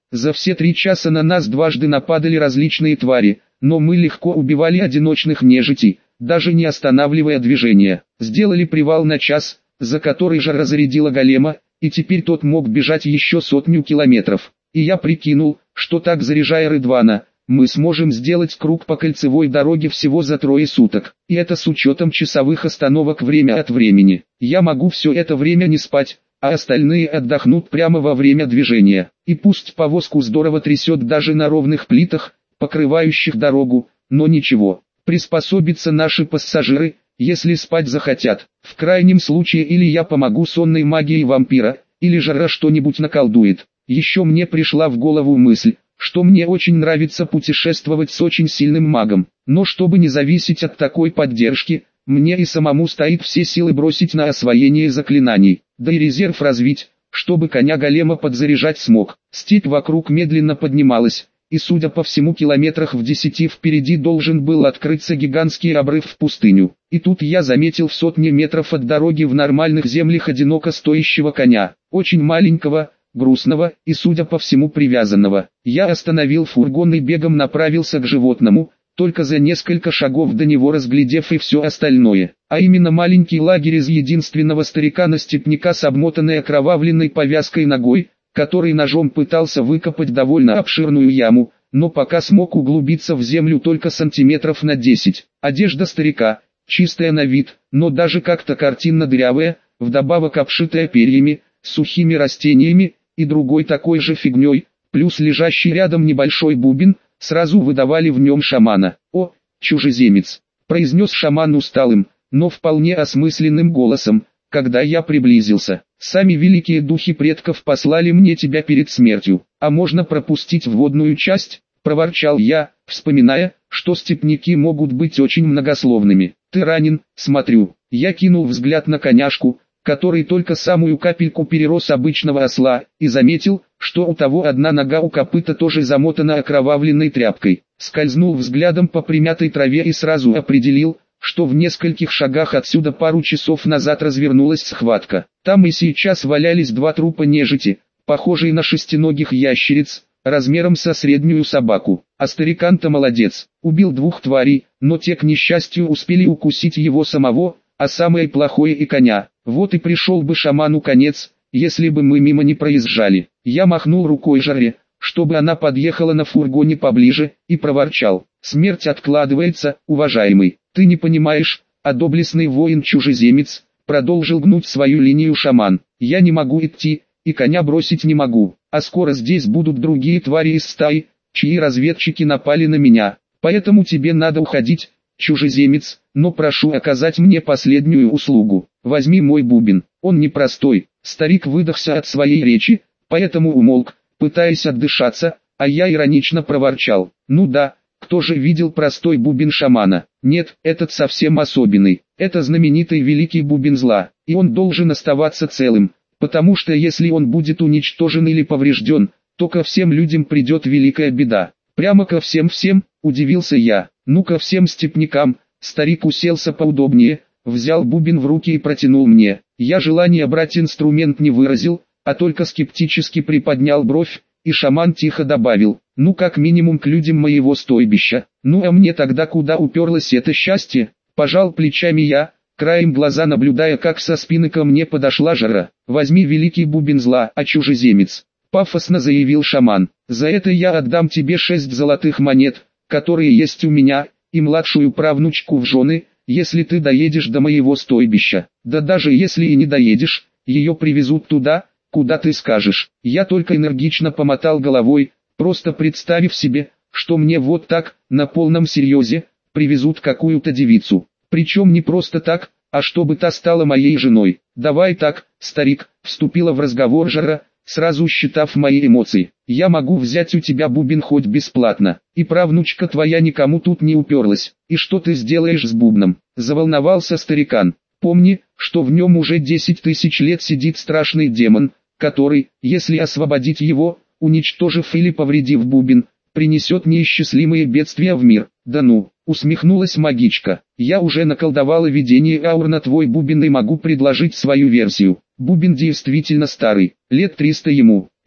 За все три часа на нас дважды нападали различные твари, но мы легко убивали одиночных нежитей, даже не останавливая движение. Сделали привал на час, за который же разрядила голема, и теперь тот мог бежать еще сотню километров. И я прикинул, что так заряжая Рыдвана, мы сможем сделать круг по кольцевой дороге всего за трое суток. И это с учетом часовых остановок время от времени. Я могу все это время не спать, а остальные отдохнут прямо во время движения. И пусть повозку здорово трясет даже на ровных плитах, покрывающих дорогу, но ничего, приспособятся наши пассажиры, если спать захотят. В крайнем случае или я помогу сонной магией вампира, или Жара что-нибудь наколдует. Еще мне пришла в голову мысль, что мне очень нравится путешествовать с очень сильным магом, но чтобы не зависеть от такой поддержки, мне и самому стоит все силы бросить на освоение заклинаний, да и резерв развить, чтобы коня голема подзаряжать смог. Степь вокруг медленно поднималась, и судя по всему километрах в десяти впереди должен был открыться гигантский обрыв в пустыню. И тут я заметил в сотне метров от дороги в нормальных землях одиноко стоящего коня, очень маленького, грустного и, судя по всему, привязанного. Я остановил фургон и бегом направился к животному, только за несколько шагов до него разглядев и все остальное, а именно маленький лагерь из единственного старикана-степняка с обмотанной окровавленной повязкой ногой, который ножом пытался выкопать довольно обширную яму, но пока смог углубиться в землю только сантиметров на десять. Одежда старика, чистая на вид, но даже как-то картинно дырявая, вдобавок обшитая перьями, сухими растениями и другой такой же фигней, плюс лежащий рядом небольшой бубен, сразу выдавали в нем шамана. «О, чужеземец!» – произнес шаман усталым, но вполне осмысленным голосом, когда я приблизился. «Сами великие духи предков послали мне тебя перед смертью, а можно пропустить вводную часть?» – проворчал я, вспоминая, что степняки могут быть очень многословными. «Ты ранен, смотрю». Я кинул взгляд на коняшку, который только самую капельку перерос обычного осла, и заметил, что у того одна нога у копыта тоже замотана окровавленной тряпкой. Скользнул взглядом по примятой траве и сразу определил, что в нескольких шагах отсюда пару часов назад развернулась схватка. Там и сейчас валялись два трупа нежити, похожие на шестиногих ящериц, размером со среднюю собаку. А старикан-то молодец, убил двух тварей, но те к несчастью успели укусить его самого, а самое плохое и коня. Вот и пришел бы шаману конец, если бы мы мимо не проезжали. Я махнул рукой Жаре, чтобы она подъехала на фургоне поближе, и проворчал: «Смерть откладывается, уважаемый. Ты не понимаешь, а доблестный воин-чужеземец», продолжил гнуть свою линию шаман. «Я не могу идти, и коня бросить не могу, а скоро здесь будут другие твари из стаи, чьи разведчики напали на меня, поэтому тебе надо уходить, чужеземец, но прошу оказать мне последнюю услугу. Возьми мой бубен, он непростой». Старик выдохся от своей речи, поэтому умолк, пытаясь отдышаться, а я иронично проворчал: «Ну да, кто же видел простой бубен шамана? Нет, этот совсем особенный, это знаменитый великий бубен зла, и он должен оставаться целым, потому что если он будет уничтожен или поврежден, то ко всем людям придет великая беда». «Прямо ко всем-всем?» – удивился я. «Ну ко всем степнякам». Старик уселся поудобнее, взял бубен в руки и протянул мне. Я желание брать инструмент не выразил, а только скептически приподнял бровь, и шаман тихо добавил: «Ну как минимум к людям моего стойбища». «Ну а мне тогда куда уперлось это счастье?» Пожал плечами я, краем глаза наблюдая, как со спины ко мне подошла Жара. «Возьми великий бубен зла, а чужеземец», — пафосно заявил шаман. «За это я отдам тебе шесть золотых монет, которые есть у меня, и младшую правнучку в жены, если ты доедешь до моего стойбища. Да даже если и не доедешь, ее привезут туда, куда ты скажешь». Я только энергично помотал головой, просто представив себе, что мне вот так, на полном серьезе, привезут какую-то девицу. Причем не просто так, а чтобы та стала моей женой. «Давай так, старик», — вступила в разговор Жара, сразу считав мои эмоции. «Я могу взять у тебя бубен хоть бесплатно, и правнучка твоя никому тут не уперлась. И что ты сделаешь с бубном?» Заволновался старикан. «Помни, что в нем уже десять тысяч лет сидит страшный демон, который, если освободить его, уничтожив или повредив бубен, принесет неисчислимые бедствия в мир». «Да ну», — усмехнулась магичка, — «я уже наколдовала видение аур на твой бубен и могу предложить свою версию. Бубен действительно старый, лет триста ему,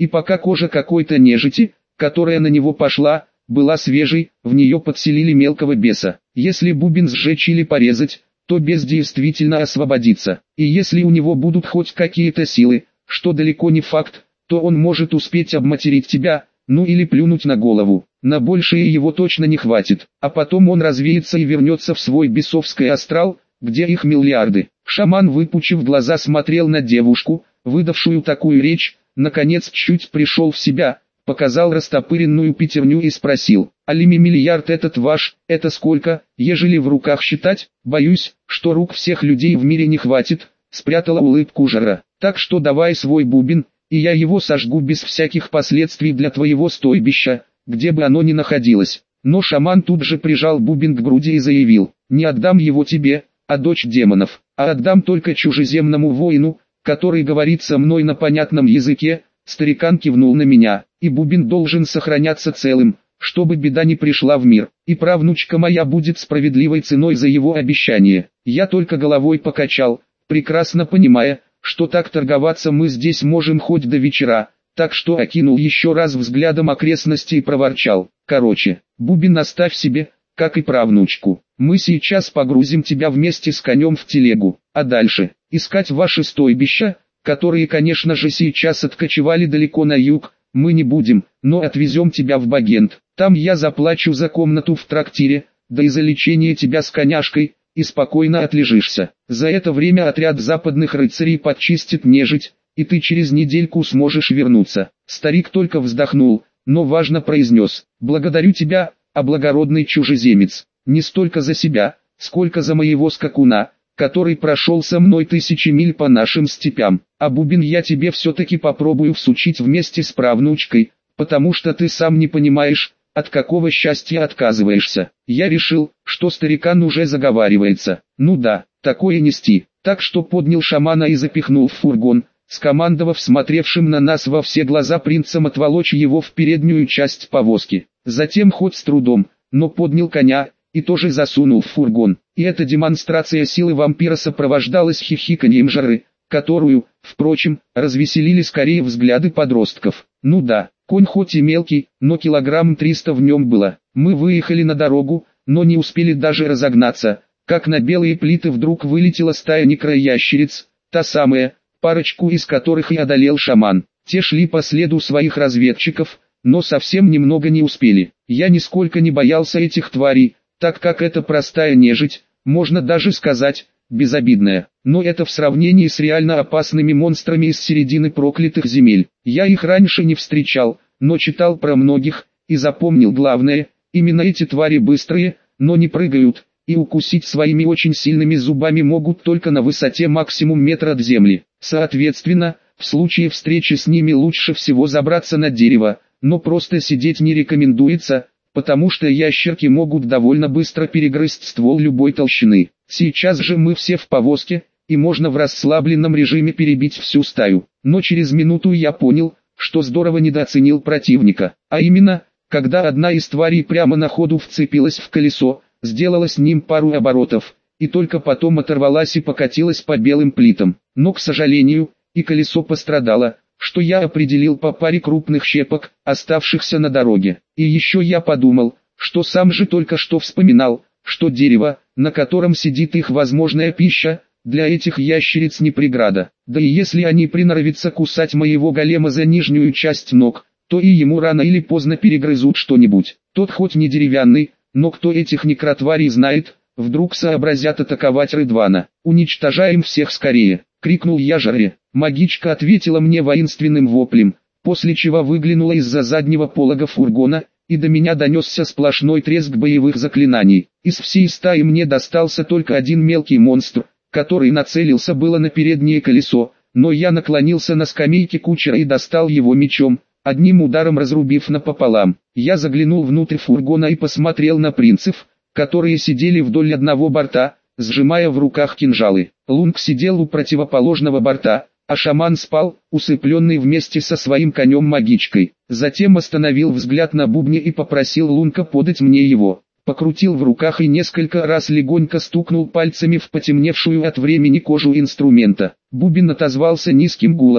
И пока кожа какой-то нежити, которая на него пошла, была свежей, в нее подселили мелкого беса. Если бубен сжечь или порезать, то бес действительно освободится. И если у него будут хоть какие-то силы, что далеко не факт, то он может успеть обматерить тебя, ну или плюнуть на голову. На большее его точно не хватит, а потом он развеется и вернется в свой бесовский астрал, где их миллиарды. Шаман, выпучив глаза, смотрел на девушку, выдавшую такую речь, наконец чуть пришел в себя, показал растопыренную пятерню и спросил: «Алими миллиард этот ваш, это сколько, ежели в руках считать?» «Боюсь, что рук всех людей в мире не хватит», — спрятала улыбку Жара. «Так что давай свой бубен, и я его сожгу без всяких последствий для твоего стойбища, где бы оно ни находилось». Но шаман тут же прижал бубен к груди и заявил: «Не отдам его тебе, а дочь демонов, а отдам только чужеземному воину, который говорит со мной на понятном языке». Старикан кивнул на меня: «И бубен должен сохраняться целым, чтобы беда не пришла в мир, и правнучка моя будет справедливой ценой за его обещание». Я только головой покачал, прекрасно понимая, что так торговаться мы здесь можем хоть до вечера, так что окинул еще раз взглядом окрестности и проворчал: «Короче, бубен оставь себе, как и правнучку. Мы сейчас погрузим тебя вместе с конем в телегу, а дальше искать ваши стойбища, которые, конечно же, сейчас откочевали далеко на юг, мы не будем, но отвезем тебя в Багент. Там я заплачу за комнату в трактире, да и за лечение тебя с коняшкой, и спокойно отлежишься. За это время отряд западных рыцарей подчистит нежить, и ты через недельку сможешь вернуться». Старик только вздохнул, но важно произнес: «Благодарю тебя, а благородный чужеземец, не столько за себя, сколько за моего скакуна, который прошел со мной тысячи миль по нашим степям. А бубен я тебе все-таки попробую всучить вместе с правнучкой, потому что ты сам не понимаешь, от какого счастья отказываешься». Я решил, что старикан уже заговаривается. Ну да, такое нести. Так что поднял шамана и запихнул в фургон, скомандовав смотревшим на нас во все глаза принцам отволочь его в переднюю часть повозки. Затем хоть с трудом, но поднял коня и тоже засунул в фургон. И эта демонстрация силы вампира сопровождалась хихиканьем Жары, которую, впрочем, развеселили скорее взгляды подростков. Ну да, конь хоть и мелкий, но килограмм триста в нем было. Мы выехали на дорогу, но не успели даже разогнаться, как на белые плиты вдруг вылетела стая некроящериц, та самая, парочку из которых и одолел шаман. Те шли по следу своих разведчиков, но совсем немного не успели. Я нисколько не боялся этих тварей, так как это простая нежить, можно даже сказать, безобидная. Но это в сравнении с реально опасными монстрами из середины проклятых земель. Я их раньше не встречал, но читал про многих, и запомнил главное: именно эти твари быстрые, но не прыгают, и укусить своими очень сильными зубами могут только на высоте максимум метра от земли. Соответственно, в случае встречи с ними лучше всего забраться на дерево, но просто сидеть не рекомендуется, потому что ящерки могут довольно быстро перегрызть ствол любой толщины. Сейчас же мы все в повозке, и можно в расслабленном режиме перебить всю стаю. Но через минуту я понял, что здорово недооценил противника. А именно, когда одна из тварей прямо на ходу вцепилась в колесо, сделала с ним пару оборотов, и только потом оторвалась и покатилась по белым плитам. Но, к сожалению, и колесо пострадало, что я определил по паре крупных щепок, оставшихся на дороге. И еще я подумал, что сам же только что вспоминал, что дерево, на котором сидит их возможная пища, для этих ящериц не преграда. Да и если они приноровятся кусать моего голема за нижнюю часть ног, то и ему рано или поздно перегрызут что-нибудь. Тот хоть не деревянный, но кто этих некротварей знает, вдруг сообразят атаковать Рыдвана. «Уничтожаем всех скорее!» — крикнул я Жаре. Магичка ответила мне воинственным воплем, после чего выглянула из-за заднего полога фургона, и до меня донесся сплошной треск боевых заклинаний. Из всей стаи мне достался только один мелкий монстр, который нацелился было на переднее колесо, но я наклонился на скамейке кучера и достал его мечом, одним ударом разрубив напополам. Я заглянул внутрь фургона и посмотрел на принцев, которые сидели вдоль одного борта, сжимая в руках кинжалы. Лунг сидел у противоположного борта, а шаман спал, усыпленный вместе со своим конем-магичкой. Затем остановил взгляд на бубне и попросил Лунга подать мне его. Покрутил в руках и несколько раз легонько стукнул пальцами в потемневшую от времени кожу инструмента. Бубен отозвался низким гулом,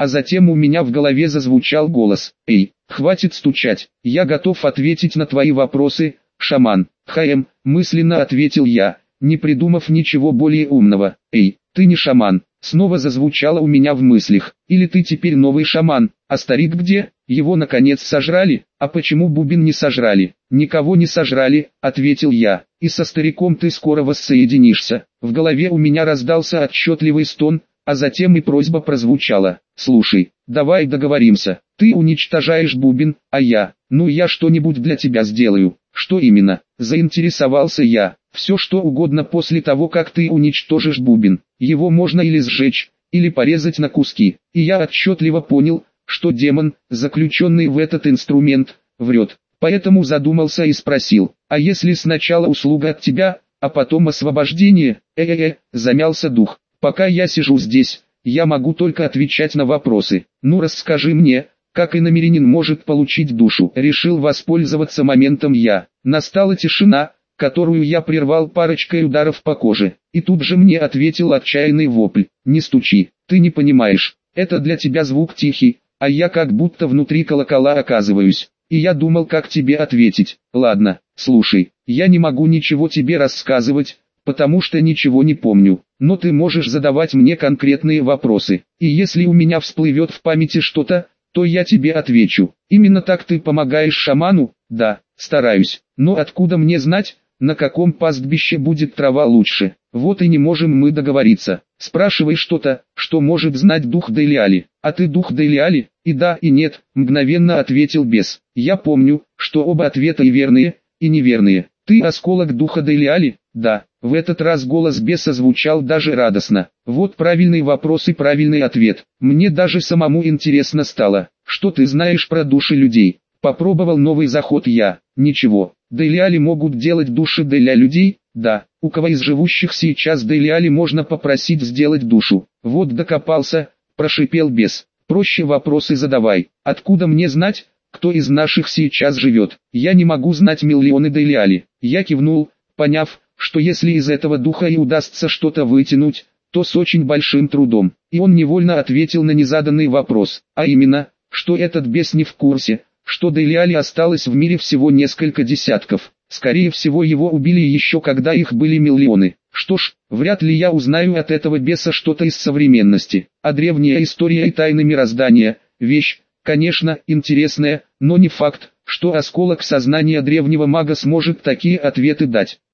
а затем у меня в голове зазвучал голос: «Эй, хватит стучать, я готов ответить на твои вопросы, шаман». «Хаем», мысленно ответил я, не придумав ничего более умного. «Эй, ты не шаман», снова зазвучало у меня в мыслях. «Или ты теперь новый шаман, а старик где? Его наконец сожрали?» «А почему Бубен не сожрали?» «Никого не сожрали», ответил я, «и со стариком ты скоро воссоединишься». В голове у меня раздался отчетливый стон, а затем и просьба прозвучала: «Слушай, давай договоримся, ты уничтожаешь Бубен, а я, ну я что-нибудь для тебя сделаю». «Что именно?» – заинтересовался я. «Все что угодно после того, как ты уничтожишь Бубен. Его можно или сжечь, или порезать на куски». И я отчетливо понял, что демон, заключенный в этот инструмент, врет. Поэтому задумался и спросил: «А если сначала услуга от тебя, а потом освобождение?» «Э-э-э», замялся дух. «Пока я сижу здесь, я могу только отвечать на вопросы. Ну расскажи мне, как иномирянин может получить душу?» Решил воспользоваться моментом я. Настала тишина, которую я прервал парочкой ударов по коже. И тут же мне ответил отчаянный вопль: «Не стучи, ты не понимаешь, это для тебя звук тихий, а я как будто внутри колокола оказываюсь. И я думал, как тебе ответить. Ладно, слушай, я не могу ничего тебе рассказывать, потому что ничего не помню, но ты можешь задавать мне конкретные вопросы, и если у меня всплывет в памяти что-то, то я тебе отвечу. Именно так ты помогаешь шаману?» «Да, стараюсь, но откуда мне знать, на каком пастбище будет трава лучше? Вот и не можем мы договориться. Спрашивай что-то, что может знать дух Делиали». «А ты дух Делиали?» «И да, и нет», мгновенно ответил бес. «Я помню, что оба ответа и верные, и неверные. Ты осколок духа Делиали?» «Да». В этот раз голос беса звучал даже радостно. «Вот правильный вопрос и правильный ответ. Мне даже самому интересно стало, что ты знаешь про души людей». Попробовал новый заход я. «Ничего. Делиали могут делать души для людей?» «Да. У кого из живущих сейчас Делиали можно попросить сделать душу?» «Вот докопался», прошипел бес. «Проще вопросы задавай. Откуда мне знать, кто из наших сейчас живет? Я не могу знать миллионы Делиали». Я кивнул, поняв, что если из этого духа и удастся что-то вытянуть, то с очень большим трудом. И он невольно ответил на незаданный вопрос, а именно, что этот бес не в курсе, что Делиали осталось в мире всего несколько десятков. Скорее всего его убили еще когда их были миллионы. Что ж, вряд ли я узнаю от этого беса что-то из современности. А древняя история и тайны мироздания – вещь, конечно, интересная, но не факт, что осколок сознания древнего мага сможет такие ответы дать.